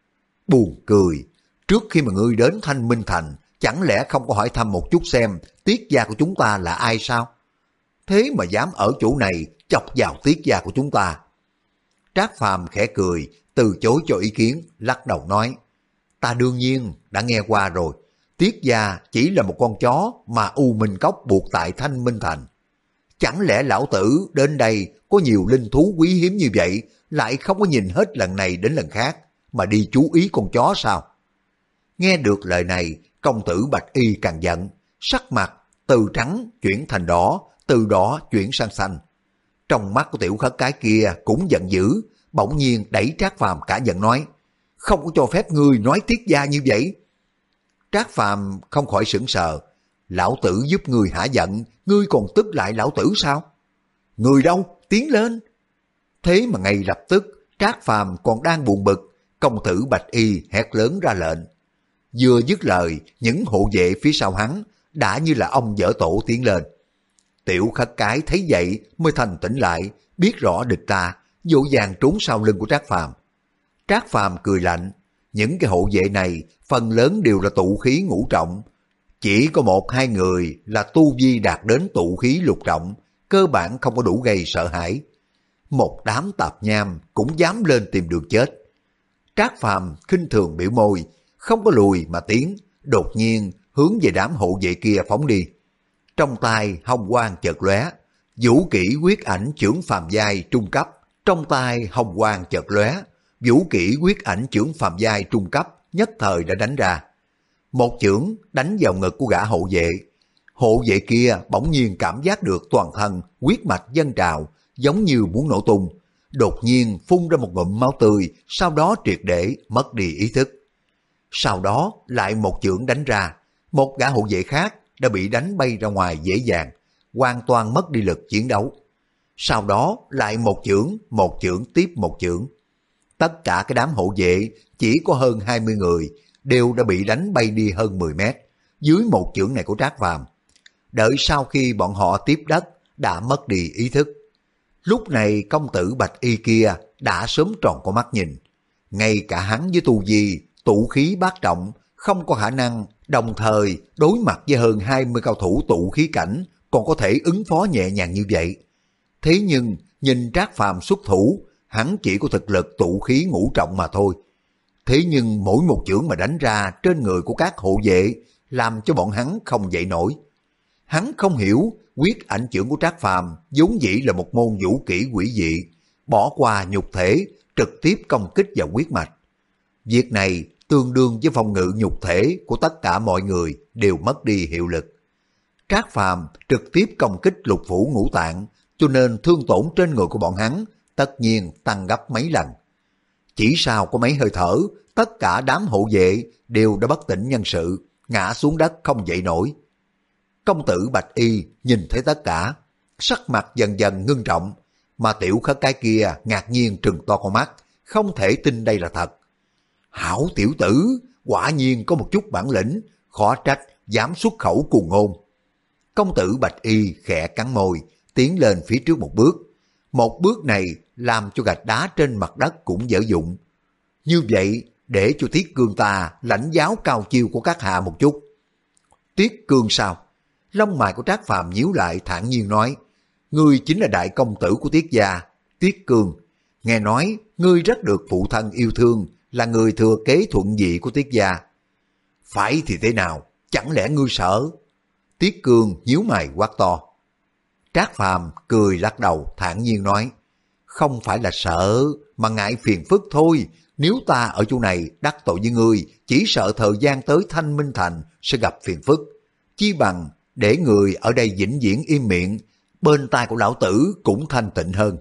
Buồn cười, trước khi mà ngươi đến Thanh Minh Thành chẳng lẽ không có hỏi thăm một chút xem Tiết gia của chúng ta là ai sao? Thế mà dám ở chỗ này chọc vào Tiết gia của chúng ta. Trác Phàm khẽ cười, từ chối cho ý kiến, lắc đầu nói, ta đương nhiên đã nghe qua rồi, Tiết gia chỉ là một con chó mà U Minh Cốc buộc tại Thanh Minh Thành. Chẳng lẽ lão tử đến đây có nhiều linh thú quý hiếm như vậy, lại không có nhìn hết lần này đến lần khác, mà đi chú ý con chó sao? Nghe được lời này, công tử Bạch Y càng giận, sắc mặt từ trắng chuyển thành đỏ, từ đỏ chuyển sang xanh. Trong mắt của Tiểu Khất Cái kia cũng giận dữ, bỗng nhiên đẩy Trác Phàm cả giận nói, không có cho phép ngươi nói Tiết gia như vậy. Trác Phàm không khỏi sững sờ, lão tử giúp ngươi hả giận, ngươi còn tức lại lão tử sao? Người đâu, tiến lên. Thế mà ngay lập tức, Trác Phàm còn đang buồn bực, công tử Bạch Y hét lớn ra lệnh. Vừa dứt lời, những hộ vệ phía sau hắn đã như là ông vỡ tổ tiến lên. Tiểu Khất Cái thấy vậy mới thành tỉnh lại, biết rõ địch ta, vội vàng trốn sau lưng của Trác Phàm. Trác Phàm cười lạnh, những cái hộ vệ này phần lớn đều là tụ khí ngũ trọng, chỉ có một hai người là tu vi đạt đến tụ khí lục trọng, cơ bản không có đủ gây sợ hãi. Một đám tạp nham cũng dám lên tìm đường chết. Trác Phàm khinh thường biểu môi, không có lùi mà tiến, đột nhiên hướng về đám hộ vệ kia phóng đi. Trong tay hồng quang chợt lóe, vũ kỹ quyết ảnh chưởng phàm giai trung cấp. Trong tay hồng quang chợt lóe, vũ kỹ quyết ảnh chưởng phàm giai trung cấp nhất thời đã đánh ra. Một chưởng đánh vào ngực của gã hộ vệ. Hộ vệ kia bỗng nhiên cảm giác được toàn thân huyết mạch dâng trào, giống như muốn nổ tung. Đột nhiên phun ra một ngụm máu tươi, sau đó triệt để mất đi ý thức. Sau đó lại một chưởng đánh ra, một gã hộ vệ khác đã bị đánh bay ra ngoài dễ dàng, hoàn toàn mất đi lực chiến đấu. Sau đó lại một chưởng, một chưởng tiếp một chưởng. Tất cả cái đám hộ vệ chỉ có hơn hai mươi người, đều đã bị đánh bay đi hơn mười mét, dưới một chưởng này của Trác Phàm. Đợi sau khi bọn họ tiếp đất, đã mất đi ý thức. Lúc này công tử Bạch Y kia đã sớm tròn con mắt nhìn. Ngay cả hắn với tu vi, tụ khí bát trọng, không có khả năng đồng thời đối mặt với hơn hai mươi cao thủ tụ khí cảnh, còn có thể ứng phó nhẹ nhàng như vậy. Thế nhưng, nhìn Trác Phàm xuất thủ, hắn chỉ có thực lực tụ khí ngũ trọng mà thôi. Thế nhưng mỗi một chưởng mà đánh ra trên người của các hộ vệ, làm cho bọn hắn không dậy nổi. Hắn không hiểu, quyết ảnh chưởng của Trác Phàm vốn dĩ là một môn vũ kỹ quỷ dị, bỏ qua nhục thể, trực tiếp công kích vào huyết mạch. Việc này tương đương với phòng ngự nhục thể của tất cả mọi người đều mất đi hiệu lực. Trác Phàm trực tiếp công kích lục phủ ngũ tạng, cho nên thương tổn trên người của bọn hắn tất nhiên tăng gấp mấy lần. Chỉ sau có mấy hơi thở, tất cả đám hộ vệ đều đã bất tỉnh nhân sự, ngã xuống đất không dậy nổi. Công tử Bạch Y nhìn thấy tất cả, sắc mặt dần dần ngưng trọng, mà Tiểu Khất Cái kia ngạc nhiên trừng to con mắt, không thể tin đây là thật. Hảo tiểu tử, quả nhiên có một chút bản lĩnh, khó trách dám xuất khẩu cuồng ngôn. Công tử Bạch Y khẽ cắn môi, tiến lên phía trước một bước, Một bước này làm cho gạch đá trên mặt đất cũng dở dụng. Như vậy để cho Tiết Cương ta lãnh giáo cao chiêu của các hạ một chút. Tiết Cương sao? Lông mày của Trác Phàm nhíu lại thản nhiên nói, ngươi chính là đại công tử của Tiết gia, Tiết Cương. Nghe nói ngươi rất được phụ thân yêu thương, là người thừa kế thuận vị của Tiết gia. Phải thì thế nào? Chẳng lẽ ngươi sợ? Tiết Cương nhíu mày quát to. Trác Phàm cười lắc đầu thản nhiên nói, không phải là sợ, mà ngại phiền phức thôi. Nếu ta ở chỗ này đắc tội với ngươi, chỉ sợ thời gian tới Thanh Minh Thành sẽ gặp phiền phức. Chi bằng để người ở đây vĩnh viễn im miệng, bên tai của lão tử cũng thanh tịnh hơn.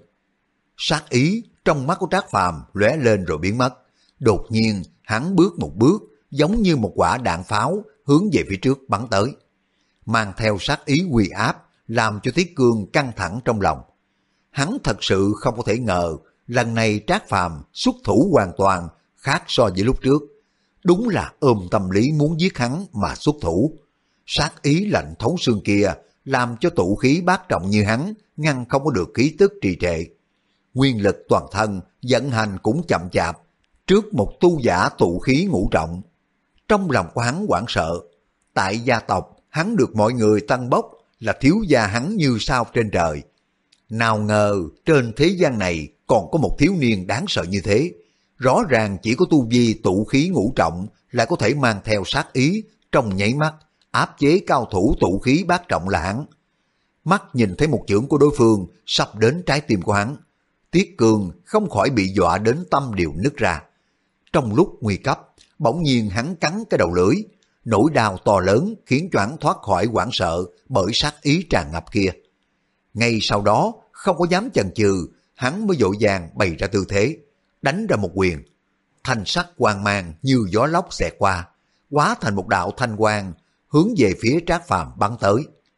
Sát ý trong mắt của Trác Phàm lóe lên rồi biến mất. Đột nhiên hắn bước một bước, giống như một quả đạn pháo hướng về phía trước bắn tới, mang theo sát ý uy áp, làm cho Tiết Cương căng thẳng trong lòng. Hắn thật sự không có thể ngờ lần này Trác Phàm xuất thủ hoàn toàn khác so với lúc trước. Đúng là ôm tâm lý muốn giết hắn mà xuất thủ. Sát ý lạnh thấu xương kia làm cho tụ khí bát trọng như hắn ngăn không có được khí tức trì trệ. Nguyên lực toàn thân vận hành cũng chậm chạp trước một tu giả tụ khí ngũ trọng. Trong lòng của hắn hoảng sợ. Tại gia tộc hắn được mọi người tăng bốc là thiếu gia hắn như sao trên trời. Nào ngờ trên thế gian này còn có một thiếu niên đáng sợ như thế. Rõ ràng chỉ có tu vi tụ khí ngũ trọng lại có thể mang theo sát ý trong nháy mắt áp chế cao thủ tụ khí bát trọng là hắn. Mắt nhìn thấy một chưởng của đối phương sắp đến trái tim của hắn, Tiết Cương không khỏi bị dọa đến tâm đều nứt ra. Trong lúc nguy cấp, bỗng nhiên hắn cắn cái đầu lưỡi, nỗi đau to lớn khiến cho hắn thoát khỏi hoảng sợ bởi sát ý tràn ngập kia. Ngay sau đó, không có dám chần chừ, hắn mới vội vàng bày ra tư thế, đánh ra một quyền. Thanh sắc quang mang như gió lốc xẹt qua, hóa thành một đạo thanh quang hướng về phía Trác Phàm bắn tới.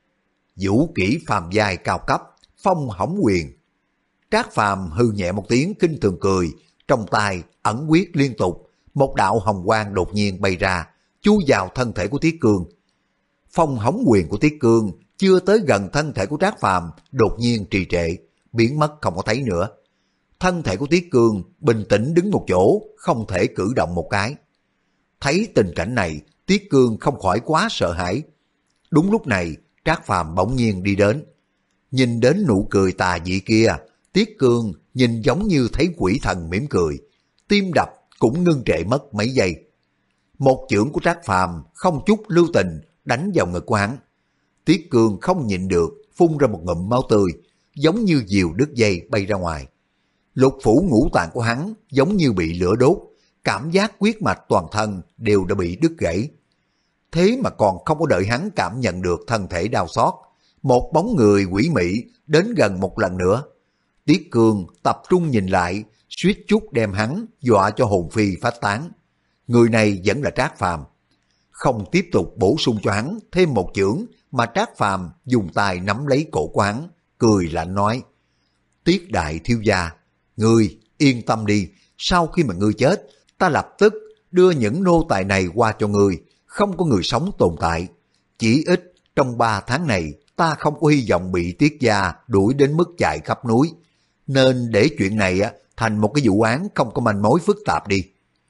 Vũ kỹ phàm giai cao cấp, phong hỏng quyền. Trác Phàm hư nhẹ một tiếng kinh thường cười, trong tay ẩn quyết liên tục, một đạo hồng quang đột nhiên bay ra, chui vào thân thể của Tiết Cương. Phong hỏng quyền của Tiết Cương chưa tới gần thân thể của Trác Phàm, đột nhiên trì trệ, biến mất không có thấy nữa. Thân thể của Tiết Cương bình tĩnh đứng một chỗ, không thể cử động một cái. Thấy tình cảnh này, Tiết Cương không khỏi quá sợ hãi. Đúng lúc này, Trác Phàm bỗng nhiên đi đến. Nhìn đến nụ cười tà dị kia, Tiết Cương nhìn giống như thấy quỷ thần mỉm cười, tim đập cũng ngưng trệ mất mấy giây. Một chưởng của Trác Phàm không chút lưu tình đánh vào ngực của hắn. Tiết Cương không nhịn được phun ra một ngụm máu tươi, giống như diều đứt dây bay ra ngoài. Lục phủ ngũ tạng của hắn giống như bị lửa đốt, cảm giác huyết mạch toàn thân đều đã bị đứt gãy. Thế mà còn không có đợi hắn cảm nhận được thân thể đau xót, một bóng người quỷ mị đến gần một lần nữa. Tiết Cương tập trung nhìn lại, suýt chút đem hắn dọa cho hồn phi phách tán. Người này vẫn là Trác Phàm. Không tiếp tục bổ sung cho hắn thêm một chưởng, mà Trác Phàm dùng tay nắm lấy cổ của hắn, cười lạnh nói: Tiết đại thiếu gia, ngươi yên tâm đi, sau khi mà ngươi chết, ta lập tức đưa những nô tài này qua cho ngươi, không có người sống tồn tại. Chỉ ít trong ba tháng này, ta không có hy vọng bị Tiết gia đuổi đến mức chạy khắp núi, nên để chuyện này á thành một cái vụ án không có manh mối phức tạp đi.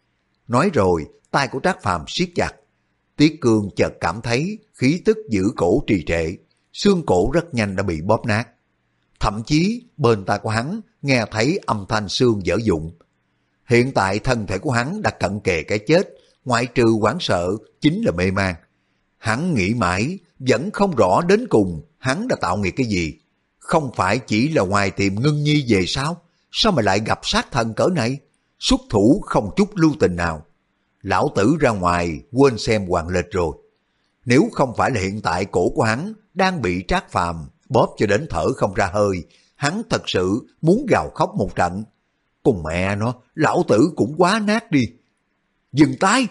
Nói rồi, tay của Trác Phàm siết chặt. Tiết Cương chợt cảm thấy khí tức giữ cổ trì trệ, xương cổ rất nhanh đã bị bóp nát. Thậm chí bên tai của hắn nghe thấy âm thanh xương vỡ vụn. Hiện tại thân thể của hắn đã cận kề cái chết, ngoại trừ hoảng sợ chính là mê man. Hắn nghĩ mãi vẫn không rõ đến cùng hắn đã tạo nghiệp cái gì. Không phải chỉ là ngoài tìm Ngân Nhi về sao? Sao mà lại gặp sát thần cỡ này? Xuất thủ không chút lưu tình nào. Lão tử ra ngoài quên xem hoàng lịch rồi. Nếu không phải là hiện tại cổ của hắn đang bị Trác Phàm bóp cho đến thở không ra hơi, hắn thật sự muốn gào khóc một trận. Cùng mẹ nó, lão tử cũng quá nát đi. Dừng tay!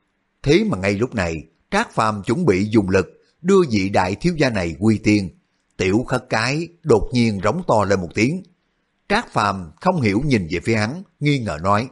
Thế mà ngay lúc này, Trác Phàm chuẩn bị dùng lực đưa vị đại thiếu gia này quy tiên. Tiểu Khất Cái đột nhiên rống to lên một tiếng. Trác Phàm không hiểu nhìn về phía hắn, nghi ngờ nói: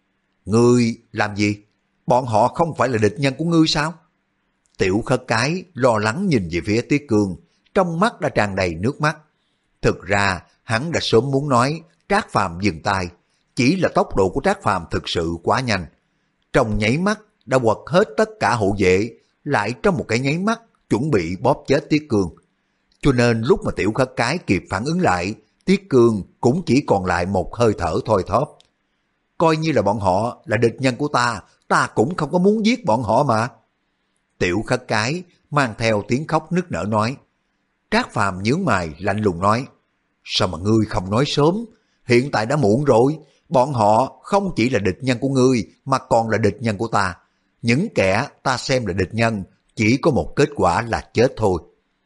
Ngươi làm gì? Bọn họ không phải là địch nhân của ngươi sao? Tiểu Khất Cái lo lắng nhìn về phía Tiết Cương, trong mắt đã tràn đầy nước mắt. Thực ra hắn đã sớm muốn nói Trác Phàm dừng tay, chỉ là tốc độ của Trác Phàm thực sự quá nhanh. Trong nháy mắt đã quật hết tất cả hộ vệ, lại trong một cái nháy mắt chuẩn bị bóp chết Tiết Cương. Cho nên lúc mà Tiểu Khất Cái kịp phản ứng lại, Tiết Cương cũng chỉ còn lại một hơi thở thôi thóp. Coi như là bọn họ là địch nhân của ta, ta cũng không có muốn giết bọn họ mà. Tiểu Khất Cái mang theo tiếng khóc nức nở nói. Trác Phàm nhướng mày lạnh lùng nói, sao mà ngươi không nói sớm, hiện tại đã muộn rồi, bọn họ không chỉ là địch nhân của ngươi mà còn là địch nhân của ta. Những kẻ ta xem là địch nhân chỉ có một kết quả là chết thôi.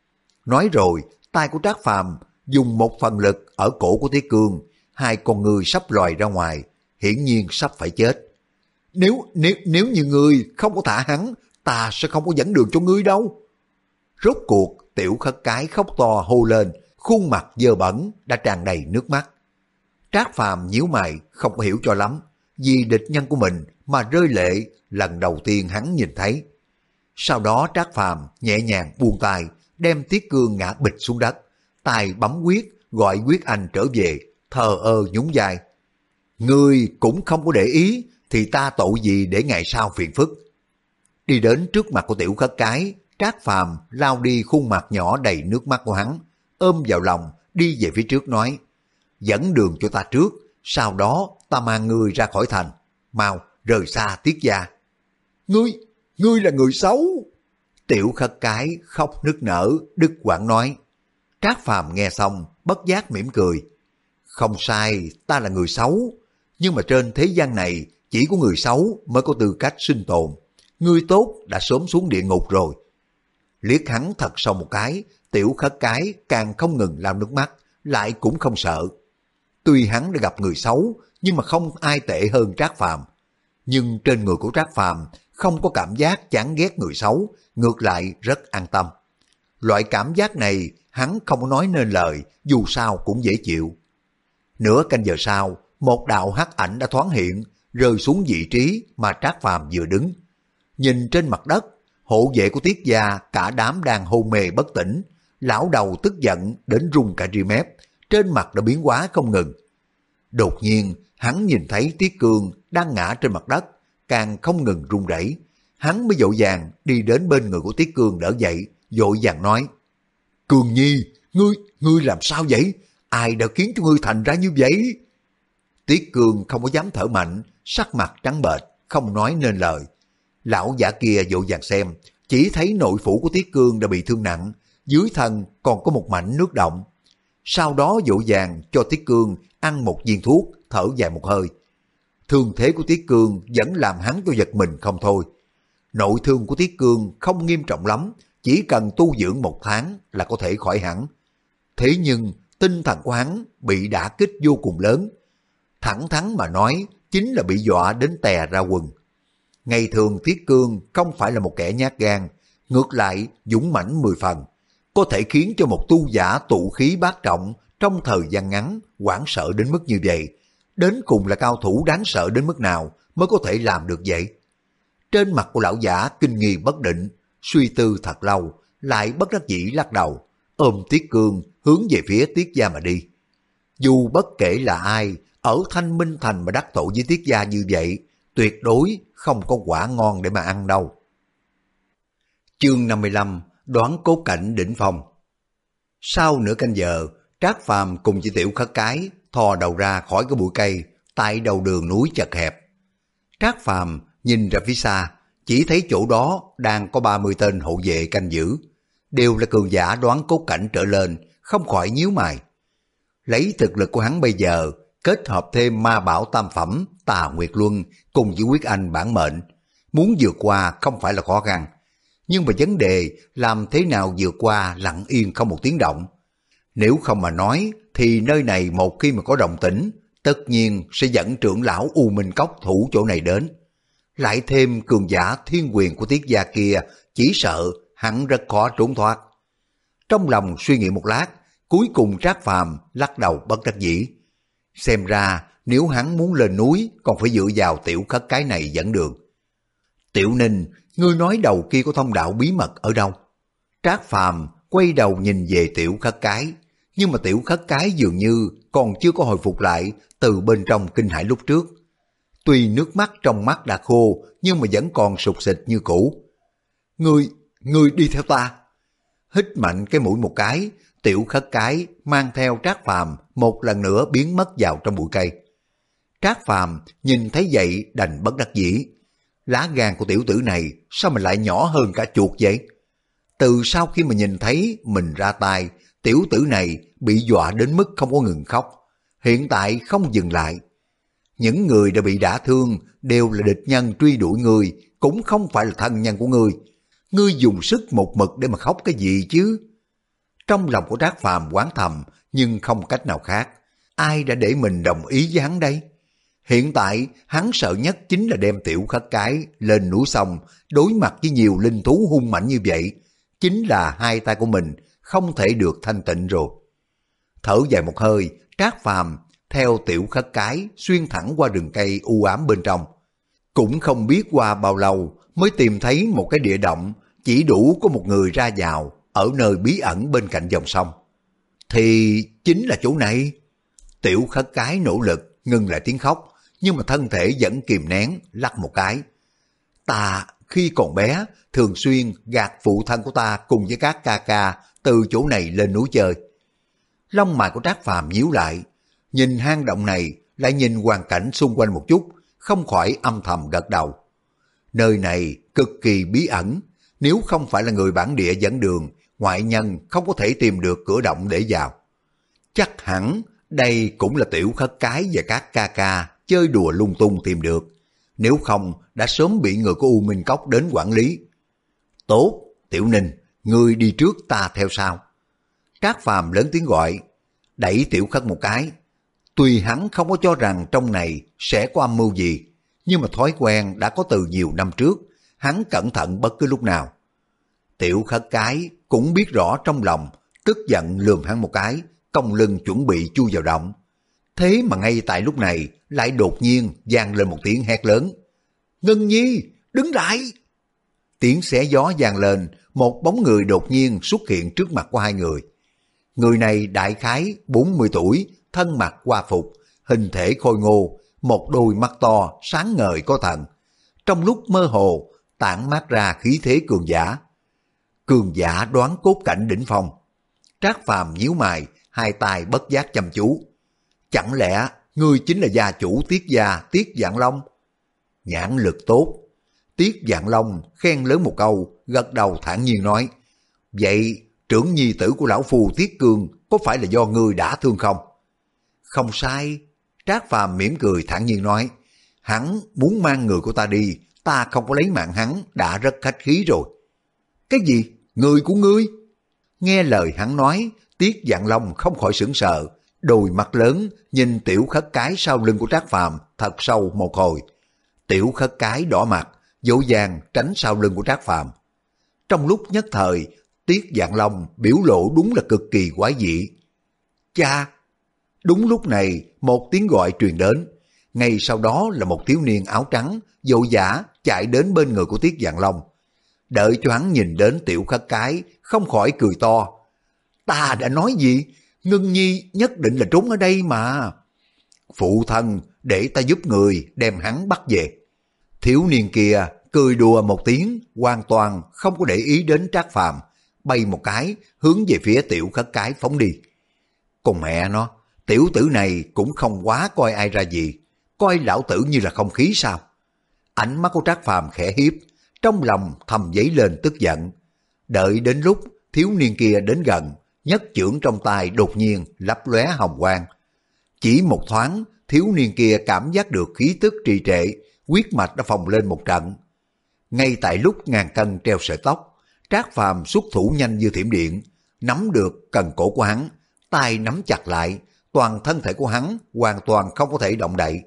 Nói rồi, tay của Trác Phàm dùng một phần lực ở cổ của Tiết Cương, hai con ngươi sắp lòi ra ngoài, hiển nhiên sắp phải chết. Nếu nếu nếu như ngươi không có thả hắn, ta sẽ không có dẫn đường cho ngươi đâu. Rốt cuộc, Tiểu Khất Cái khóc to hô lên, khuôn mặt dơ bẩn đã tràn đầy nước mắt. Trác Phàm nhíu mày không có hiểu cho lắm, vì địch nhân của mình mà rơi lệ lần đầu tiên hắn nhìn thấy. Sau đó Trác Phàm nhẹ nhàng buông tay, đem Tiết Cương ngã bịch xuống đất, tay bấm quyết gọi Quyết Anh trở về, thờ ơ nhún vai. Ngươi cũng không có để ý thì ta tội gì để ngày sau phiền phức. Đi đến trước mặt của Tiểu Khất Cái, Trác Phàm lao đi khuôn mặt nhỏ đầy nước mắt của hắn, ôm vào lòng đi về phía trước nói, dẫn đường cho ta trước, sau đó ta mang ngươi ra khỏi thành, mau rời xa Tiết gia. Ngươi, ngươi là người xấu. Tiểu Khất Cái khóc nức nở, đứt quãng nói. Trác Phàm nghe xong bất giác mỉm cười. Không sai, ta là người xấu, nhưng mà trên thế gian này chỉ có người xấu mới có tư cách sinh tồn. Ngươi tốt đã sớm xuống địa ngục rồi. Liếc hắn thật sâu một cái, Tiểu Khất Cái càng không ngừng lau nước mắt, lại cũng không sợ. Tuy hắn đã gặp người xấu, nhưng mà không ai tệ hơn Trác Phàm. Nhưng trên người của Trác Phàm không có cảm giác chán ghét người xấu, ngược lại rất an tâm. Loại cảm giác này hắn không có nói nên lời, dù sao cũng dễ chịu. Nửa canh giờ sau, một đạo hắc ảnh đã thoáng hiện, rơi xuống vị trí mà Trác Phàm vừa đứng. Nhìn trên mặt đất, hộ vệ của Tiết gia cả đám đang hôn mê bất tỉnh, lão đầu tức giận đến run cả ria mép, trên mặt đã biến hóa không ngừng. Đột nhiên, hắn nhìn thấy Tiết Cương đang ngã trên mặt đất, càng không ngừng run rẩy. Hắn mới vội vàng đi đến bên người của Tiết Cương đỡ dậy, vội vàng nói: Cương Nhi, ngươi, ngươi làm sao vậy? Ai đã khiến cho ngươi thành ra như vậy? Tiết Cương không có dám thở mạnh, sắc mặt trắng bệch, không nói nên lời. Lão giả kia vội vàng xem, chỉ thấy nội phủ của Tiết Cương đã bị thương nặng, dưới thân còn có một mảnh nước động. Sau đó vội vàng cho Tiết Cương ăn một viên thuốc, thở dài một hơi. Thương thế của Tiết Cương vẫn làm hắn cho giật mình không thôi. Nội thương của Tiết Cương không nghiêm trọng lắm, chỉ cần tu dưỡng một tháng là có thể khỏi hẳn. Thế nhưng tinh thần của hắn bị đả kích vô cùng lớn. Thẳng thắn mà nói, chính là bị dọa đến tè ra quần. Ngày thường Tiết Cương không phải là một kẻ nhát gan, ngược lại dũng mãnh mười phần, có thể khiến cho một tu giả tụ khí bát trọng trong thời gian ngắn hoảng sợ đến mức như vậy. Đến cùng là cao thủ đáng sợ đến mức nào mới có thể làm được vậy? Trên mặt của lão giả kinh nghi bất định, suy tư thật lâu, lại bất đắc dĩ lắc đầu, ôm Tiết Cương hướng về phía Tiết gia mà đi. Dù bất kể là ai, ở Thanh Minh Thành mà đắc tội với Tiết gia như vậy, tuyệt đối không có quả ngon để mà ăn đâu. Chương năm mươi lăm, đoán cốt cảnh đỉnh phong. Sau nửa canh giờ, Trác Phàm cùng với Tiểu Khất Cái thò đầu ra khỏi cái bụi cây tại đầu đường núi chật hẹp. Trác Phàm nhìn ra phía xa, chỉ thấy chỗ đó đang có ba mươi tên hộ vệ canh giữ, đều là cường giả đoán cốt cảnh trở lên, không khỏi nhíu mày. Lấy thực lực của hắn bây giờ, kết hợp thêm ma bảo tam phẩm Tà Nguyệt Luân cùng với Quyết Anh bản mệnh, muốn vượt qua không phải là khó khăn. Nhưng mà vấn đề làm thế nào vượt qua lặng yên không một tiếng động. Nếu không mà nói thì nơi này một khi mà có động tĩnh, tất nhiên sẽ dẫn trưởng lão U Minh Cốc thủ chỗ này đến. Lại thêm cường giả thiên quyền của Tiết gia kia, chỉ sợ hắn rất khó trốn thoát. Trong lòng suy nghĩ một lát, cuối cùng Trác Phàm lắc đầu bất đắc dĩ. Xem ra nếu hắn muốn lên núi còn phải dựa vào Tiểu Khất Cái này dẫn đường. Tiểu Ninh, ngươi nói đầu kia có thông đạo bí mật ở đâu? Trác Phàm quay đầu nhìn về Tiểu Khất Cái, nhưng mà tiểu khất cái dường như còn chưa có hồi phục lại từ bên trong kinh hãi lúc trước. Tuy nước mắt trong mắt đã khô, nhưng mà vẫn còn sụt sịt như cũ. Ngươi, ngươi đi theo ta. Hít mạnh cái mũi một cái, tiểu khất cái mang theo Trác Phàm một lần nữa biến mất vào trong bụi cây. Trác Phàm nhìn thấy vậy đành bất đắc dĩ. Lá gan của tiểu tử này sao mà lại nhỏ hơn cả chuột vậy? Từ sau khi mà nhìn thấy mình ra tay, tiểu tử này bị dọa đến mức không có ngừng khóc. Hiện tại không dừng lại. Những người đã bị đả thương đều là địch nhân truy đuổi ngươi, cũng không phải là thân nhân của ngươi. Ngươi dùng sức một mực để mà khóc cái gì chứ? Trong lòng của Trác Phàm oán thầm, nhưng không cách nào khác. Ai đã để mình đồng ý với hắn đây? Hiện tại hắn sợ nhất chính là đem tiểu khất cái lên núi sông, đối mặt với nhiều linh thú hung mạnh như vậy. Chính là hai tay của mình không thể được thanh tịnh rồi. Thở dài một hơi, Trác Phàm theo tiểu khất cái xuyên thẳng qua rừng cây u ám bên trong. Cũng không biết qua bao lâu mới tìm thấy một cái địa động chỉ đủ có một người ra vào ở nơi bí ẩn bên cạnh dòng sông. Thì chính là chỗ này. Tiểu khất cái nỗ lực ngừng lại tiếng khóc, nhưng mà thân thể vẫn kìm nén lắc một cái. Ta khi còn bé thường xuyên gạt phụ thân của ta cùng với các ca ca từ chỗ này lên núi chơi. Lông mày của Trác Phàm nhíu lại, nhìn hang động này lại nhìn hoàn cảnh xung quanh một chút, không khỏi âm thầm gật đầu. Nơi này cực kỳ bí ẩn, nếu không phải là người bản địa dẫn đường, ngoại nhân không có thể tìm được cửa động để vào. Chắc hẳn đây cũng là tiểu khất cái và các ca ca chơi đùa lung tung tìm được, nếu không đã sớm bị người của U Minh Cốc đến quản lý. Tốt, Tiểu Ninh, ngươi đi trước ta theo sau. Trác Phàm lớn tiếng gọi, đẩy tiểu khất một cái. Tuy hắn không có cho rằng trong này sẽ có âm mưu gì, nhưng mà thói quen đã có từ nhiều năm trước, hắn cẩn thận bất cứ lúc nào. Tiểu khất cái cũng biết rõ trong lòng, tức giận lườm hắn một cái, cong lưng chuẩn bị chui vào động. Thế mà ngay tại lúc này lại đột nhiên vang lên một tiếng hét lớn. Ngân Nhi, đứng lại! Tiếng xé gió vang lên, một bóng người đột nhiên xuất hiện trước mặt của hai người. Người này đại khái bốn mươi tuổi, thân mặc hoa phục, hình thể khôi ngô, một đôi mắt to, sáng ngời có thần. Trong lúc mơ hồ, tản mát ra khí thế cường giả. Cường giả đoán cốt cảnh đỉnh phong. Trác Phàm nhíu mày, hai tay bất giác chăm chú. Chẳng lẽ ngươi chính là gia chủ Tiết gia Tiết Vạn Long? Nhãn lực tốt. Tiết Vạn Long khen lớn một câu, gật đầu thản nhiên nói. Vậy trưởng nhi tử của lão phu Tiết Cương có phải là do ngươi đã thương không? Không sai. Trác Phàm mỉm cười thản nhiên nói. Hắn muốn mang người của ta đi, ta không có lấy mạng hắn đã rất khách khí rồi. Cái gì? Người của ngươi? Nghe lời hắn nói, Tiết Vạn Long không khỏi sửng sợ, đôi mắt lớn nhìn tiểu khất cái sau lưng của Trác Phàm thật sâu một hồi. Tiểu khất cái đỏ mặt, dỗ dàng tránh sau lưng của Trác Phàm. Trong lúc nhất thời, Tiết Vạn Long biểu lộ đúng là cực kỳ quái dị. Cha! Đúng lúc này, một tiếng gọi truyền đến. Ngay sau đó là một thiếu niên áo trắng, vội vã chạy đến bên người của Tiết Vạn Long. Đợi cho hắn nhìn đến tiểu khất cái, không khỏi cười to. Ta đã nói gì? Ngân Nhi nhất định là trốn ở đây mà. Phụ thân, để ta giúp người đem hắn bắt về. Thiếu niên kia cười đùa một tiếng, hoàn toàn không có để ý đến Trác Phàm, bay một cái hướng về phía tiểu khất cái phóng đi. Còn mẹ nó, tiểu tử này cũng không quá coi ai ra gì, coi lão tử như là không khí sao? Ánh mắt của Trác Phàm khẽ hiếp, trong lòng thầm dấy lên tức giận. Đợi đến lúc thiếu niên kia đến gần, nhất chưởng trong tay đột nhiên lấp lóe hồng quang. Chỉ một thoáng, thiếu niên kia cảm giác được khí tức trì trệ, huyết mạch đã phồng lên một trận. Ngay tại lúc ngàn cân treo sợi tóc, Trác Phàm xuất thủ nhanh như thiểm điện, nắm được cần cổ của hắn, tay nắm chặt lại, toàn thân thể của hắn hoàn toàn không có thể động đậy.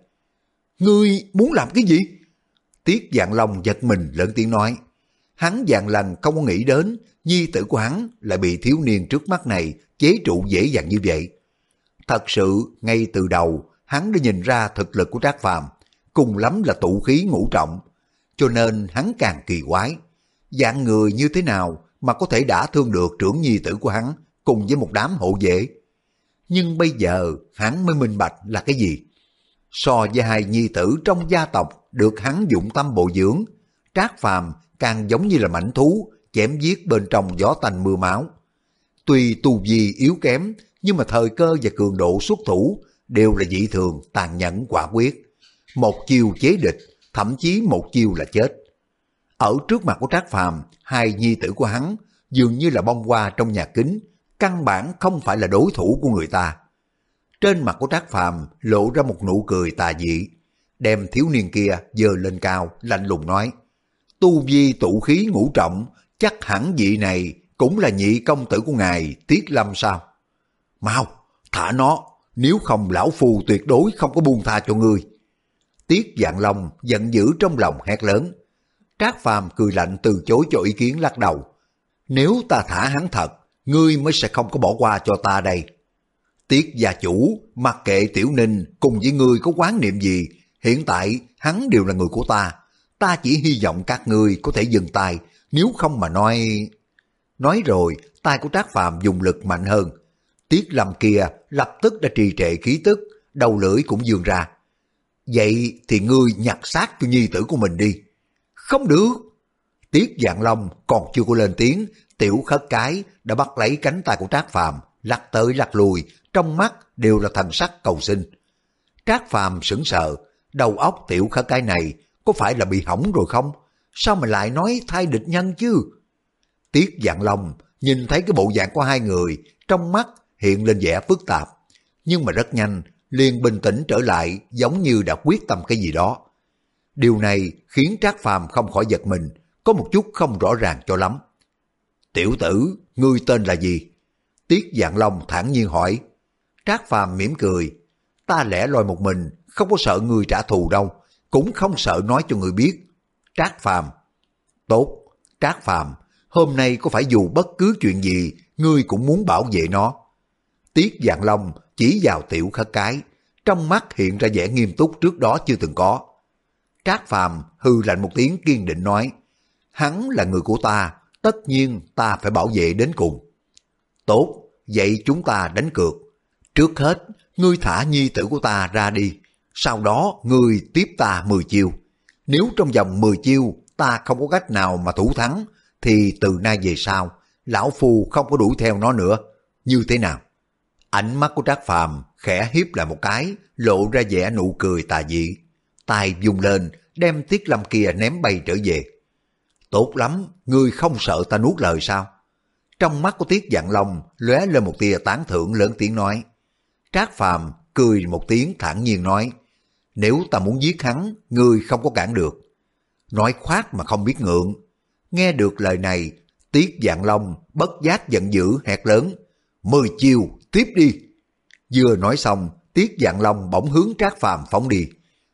Ngươi muốn làm cái gì? Tiết Vạn Long giật mình lớn tiếng nói. Hắn vạn lần không có nghĩ đến nhi tử của hắn lại bị thiếu niên trước mắt này chế trụ dễ dàng như vậy. Thật sự ngay từ đầu hắn đã nhìn ra thực lực của Trác Phàm, cùng lắm là tụ khí ngũ trọng, cho nên hắn càng kỳ quái. Dạng người như thế nào mà có thể đả thương được trưởng nhi tử của hắn cùng với một đám hộ vệ? Nhưng bây giờ hắn mới minh bạch là cái gì. So với hai nhi tử trong gia tộc được hắn dụng tâm bồi dưỡng, Trác Phàm càng giống như là mãnh thú chém giết bên trong gió tanh mưa máu. Tuy tu vi yếu kém, nhưng mà thời cơ và cường độ xuất thủ đều là dị thường tàn nhẫn quả quyết. Một chiêu chế địch, thậm chí một chiêu là chết. Ở trước mặt của Trác Phàm, hai nhi tử của hắn dường như là bông hoa trong nhà kính, căn bản không phải là đối thủ của người ta. Trên mặt của Trác Phàm lộ ra một nụ cười tà dị, đem thiếu niên kia giơ lên cao, lạnh lùng nói: tu vi tụ khí ngũ trọng, chắc hẳn vị này cũng là nhị công tử của ngài Tiết Lâm sao? Mau, thả nó, nếu không lão phu tuyệt đối không có buông tha cho ngươi. Tiết Vạn Long giận dữ trong lòng hét lớn. Trác Phàm cười lạnh từ chối cho ý kiến, lắc đầu: nếu ta thả hắn thật, ngươi mới sẽ không có bỏ qua cho ta đây. Tiết gia chủ, mặc kệ Tiểu Ninh cùng với ngươi có quán niệm gì, hiện tại hắn đều là người của ta. Ta chỉ hy vọng các ngươi có thể dừng tay, nếu không mà nói... Nói rồi, tay của Trác Phàm dùng lực mạnh hơn. Tiết Lâm kia lập tức đã trì trệ khí tức, đầu lưỡi cũng vươn ra. Vậy thì ngươi nhặt xác cho nhi tử của mình đi. Không được. Tiết Vạn Long còn chưa có lên tiếng, Tiểu Khất Cái đã bắt lấy cánh tay của Trác Phàm, lắc tới lắc lùi, trong mắt đều là thần sắc cầu xin. Trác Phàm sững sờ, đầu óc Tiểu Khất Cái này có phải là bị hỏng rồi không? Sao mà lại nói thay địch nhân chứ? Tiết Vạn Long nhìn thấy cái bộ dạng của hai người, trong mắt hiện lên vẻ phức tạp, nhưng mà rất nhanh liền bình tĩnh trở lại, giống như đã quyết tâm cái gì đó. Điều này khiến Trác Phàm không khỏi giật mình, có một chút không rõ ràng cho lắm. Tiểu tử, ngươi tên là gì? Tiết Vạn Long thản nhiên hỏi. Trác Phàm mỉm cười. Ta lẻ loi một mình, không có sợ ngươi trả thù đâu, cũng không sợ nói cho ngươi biết. Trác Phàm. Tốt, Trác Phàm, hôm nay có phải dù bất cứ chuyện gì, ngươi cũng muốn bảo vệ nó. Tiết Vạn Long chỉ vào Tiểu Khất Cái, trong mắt hiện ra vẻ nghiêm túc trước đó chưa từng có. Trác Phàm hừ lạnh một tiếng kiên định nói, hắn là người của ta, tất nhiên ta phải bảo vệ đến cùng. Tốt, vậy chúng ta đánh cược. Trước hết, ngươi thả nhi tử của ta ra đi, sau đó ngươi tiếp ta mười chiêu. Nếu trong vòng mười chiêu ta không có cách nào mà thủ thắng, thì từ nay về sau, lão phu không có đuổi theo nó nữa. Như thế nào? Ánh mắt của Trác Phàm khẽ hiếp lại một cái, lộ ra vẻ nụ cười tà dị. Tay vùng lên, đem Tiết Lâm kia ném bay trở về. Tốt lắm, ngươi không sợ ta nuốt lời sao? Trong mắt của Tiết Vạn Long lóe lên một tia tán thưởng, lớn tiếng nói. Trác Phàm cười một tiếng thản nhiên nói, nếu ta muốn giết hắn, ngươi không có cản được. Nói khoác mà không biết ngượng. Nghe được lời này, Tiết Vạn Long bất giác giận dữ hét lớn, mười chiêu, tiếp đi. Vừa nói xong, Tiết Vạn Long bỗng hướng Trác Phàm phóng đi.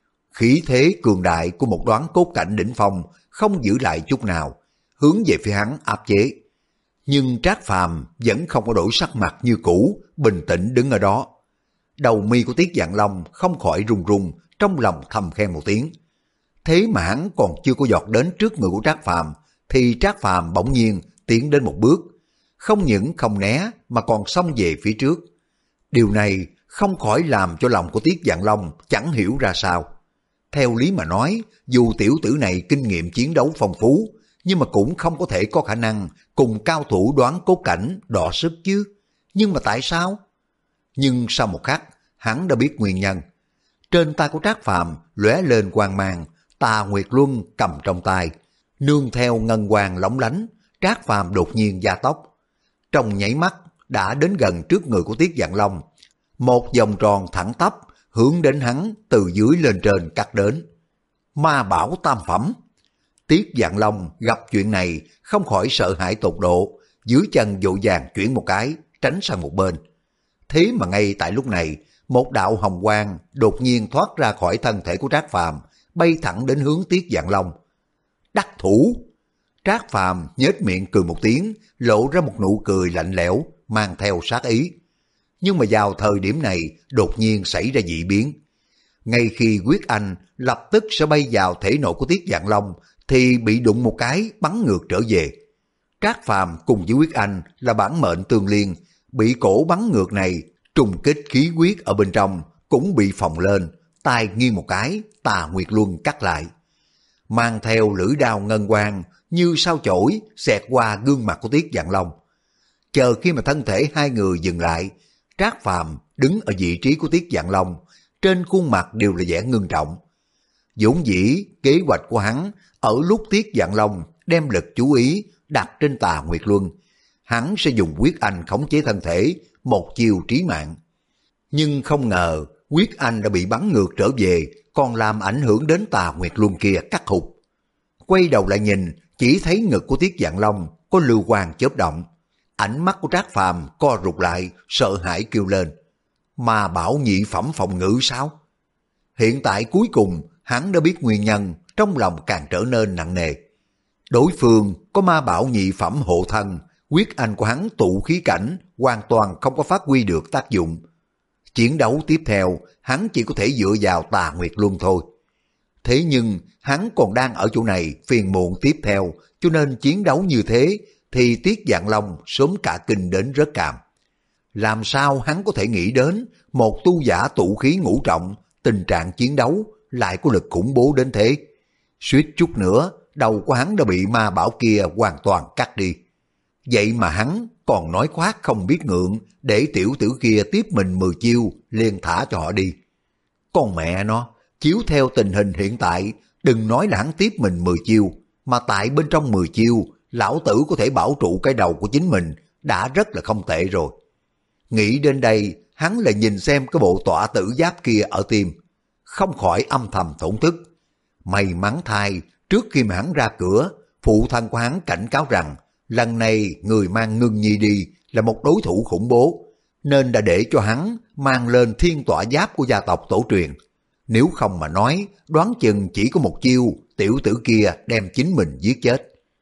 Khí thế cường đại của một đoán cốt cảnh đỉnh phong không giữ lại chút nào, hướng về phía hắn áp chế. Nhưng Trác Phàm vẫn không có đổi sắc mặt như cũ, bình tĩnh đứng ở đó. Đầu mi của Tiết Vạn Long không khỏi run run, trong lòng thầm khen một tiếng. Thế mà hắn còn chưa có giọt đến trước người của Trác Phàm, thì Trác Phàm bỗng nhiên tiến đến một bước, không những không né mà còn xông về phía trước. Điều này không khỏi làm cho lòng của Tiết Vạn Long chẳng hiểu ra sao. Theo lý mà nói, dù tiểu tử này kinh nghiệm chiến đấu phong phú, nhưng mà cũng không có thể có khả năng cùng cao thủ đoán cốt cảnh đọ sức chứ. Nhưng mà tại sao? Nhưng sau một khắc, hắn đã biết nguyên nhân. Trên tay của Trác Phàm lóe lên quang mang, Tà Nguyệt Luân cầm trong tay, nương theo ngân quang lóng lánh, Trác Phàm đột nhiên gia tốc. Trong nháy mắt đã đến gần trước người của Tiết Vạn Long, một vòng tròn thẳng tắp hướng đến hắn từ dưới lên trên cắt đến. Ma bảo tam phẩm. Tiết Vạn Long gặp chuyện này không khỏi sợ hãi tột độ, dưới chân vội vàng chuyển một cái, tránh sang một bên. Thế mà ngay tại lúc này, một đạo hồng quang đột nhiên thoát ra khỏi thân thể của Trác Phàm, bay thẳng đến hướng Tiết Vạn Long. Đắc thủ! Trác Phàm nhếch miệng cười một tiếng, lộ ra một nụ cười lạnh lẽo, mang theo sát ý. Nhưng mà vào thời điểm này, đột nhiên xảy ra dị biến. Ngay khi Quyết Anh lập tức sẽ bay vào thể nội của Tiết Vạn Long, thì bị đụng một cái bắn ngược trở về. Trác Phàm cùng với Quyết Anh là bản mệnh tương liên, bị cổ bắn ngược này trùng kích khí huyết ở bên trong cũng bị phồng lên, tay nghiêng một cái, Tà Nguyệt Luân cắt lại. Mang theo lưỡi đao ngân quang như sao chổi xẹt qua gương mặt của Tiết Vạn Long. Chờ khi mà thân thể hai người dừng lại, Trác Phàm đứng ở vị trí của Tiết Vạn Long, trên khuôn mặt đều là vẻ ngưng trọng. Vốn dĩ kế hoạch của hắn ở lúc Tiết Vạn Long đem lực chú ý đặt trên Tà Nguyệt Luân, hắn sẽ dùng huyết anh khống chế thân thể, một chiêu trí mạng. Nhưng không ngờ huyết anh đã bị bắn ngược trở về, còn làm ảnh hưởng đến Tà Nguyệt Luân kia cắt hụt. Quay đầu lại nhìn, chỉ thấy ngực của Tiết Vạn Long có lưu quang chớp động. Ánh mắt của Trác Phàm co rụt lại, sợ hãi kêu lên. Mà bảo nhị phẩm phòng ngự sao? Hiện tại cuối cùng hắn đã biết nguyên nhân, trong lòng càng trở nên nặng nề. Đối phương có ma bảo nhị phẩm hộ thân, huyết anh của hắn tụ khí cảnh hoàn toàn không có phát huy được tác dụng. Chiến đấu tiếp theo, hắn chỉ có thể dựa vào Tà Nguyệt Luân thôi. Thế nhưng hắn còn đang ở chỗ này phiền muộn tiếp theo, cho nên chiến đấu như thế thì Tiết Vạn Long sớm cả kinh đến rớt cảm. Làm sao hắn có thể nghĩ đến một tu giả tụ khí ngũ trọng, tình trạng chiến đấu lại có lực khủng bố đến thế. Suýt chút nữa, đầu của hắn đã bị ma bảo kia hoàn toàn cắt đi. Vậy mà hắn còn nói khoác không biết ngượng, để tiểu tử kia tiếp mình mười chiêu, liền thả cho họ đi. Con mẹ nó, chiếu theo tình hình hiện tại, đừng nói là hắn tiếp mình mười chiêu, mà tại bên trong mười chiêu, lão tử có thể bảo trụ cái đầu của chính mình, đã rất là không tệ rồi. Nghĩ đến đây, hắn lại nhìn xem cái bộ tọa tử giáp kia ở tim, không khỏi âm thầm thổn thức. May mắn thay, trước khi mà hắn ra cửa, phụ thân của hắn cảnh cáo rằng, lần này người mang Ngưng Nhi đi là một đối thủ khủng bố, nên đã để cho hắn mang lên thiên tọa giáp của gia tộc tổ truyền. Nếu không mà nói, đoán chừng chỉ có một chiêu, tiểu tử kia đem chính mình giết chết.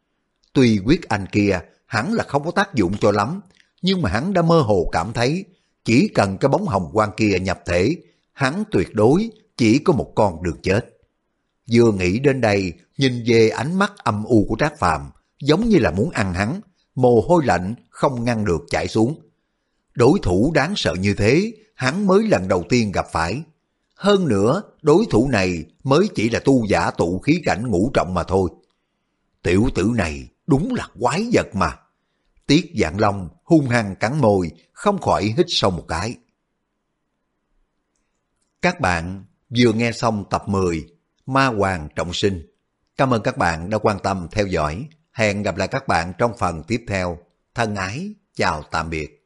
Tuy quyết anh kia hắn là không có tác dụng cho lắm, nhưng mà hắn đã mơ hồ cảm thấy, chỉ cần cái bóng hồng quang kia nhập thể, hắn tuyệt đối chỉ có một con đường chết. Vừa nghĩ đến đây, nhìn về ánh mắt âm u của Trác Phàm, giống như là muốn ăn hắn, mồ hôi lạnh không ngăn được chảy xuống. Đối thủ đáng sợ như thế, hắn mới lần đầu tiên gặp phải. Hơn nữa, đối thủ này mới chỉ là tu giả tụ khí cảnh ngũ trọng mà thôi. Tiểu tử này đúng là quái vật mà. Tiết Vạn Long hung hăng cắn môi, không khỏi hít sâu một cái. Các bạn vừa nghe xong tập mười Ma Hoàng Trọng Sinh. Cảm ơn các bạn đã quan tâm theo dõi. Hẹn gặp lại các bạn trong phần tiếp theo. Thân ái, chào tạm biệt.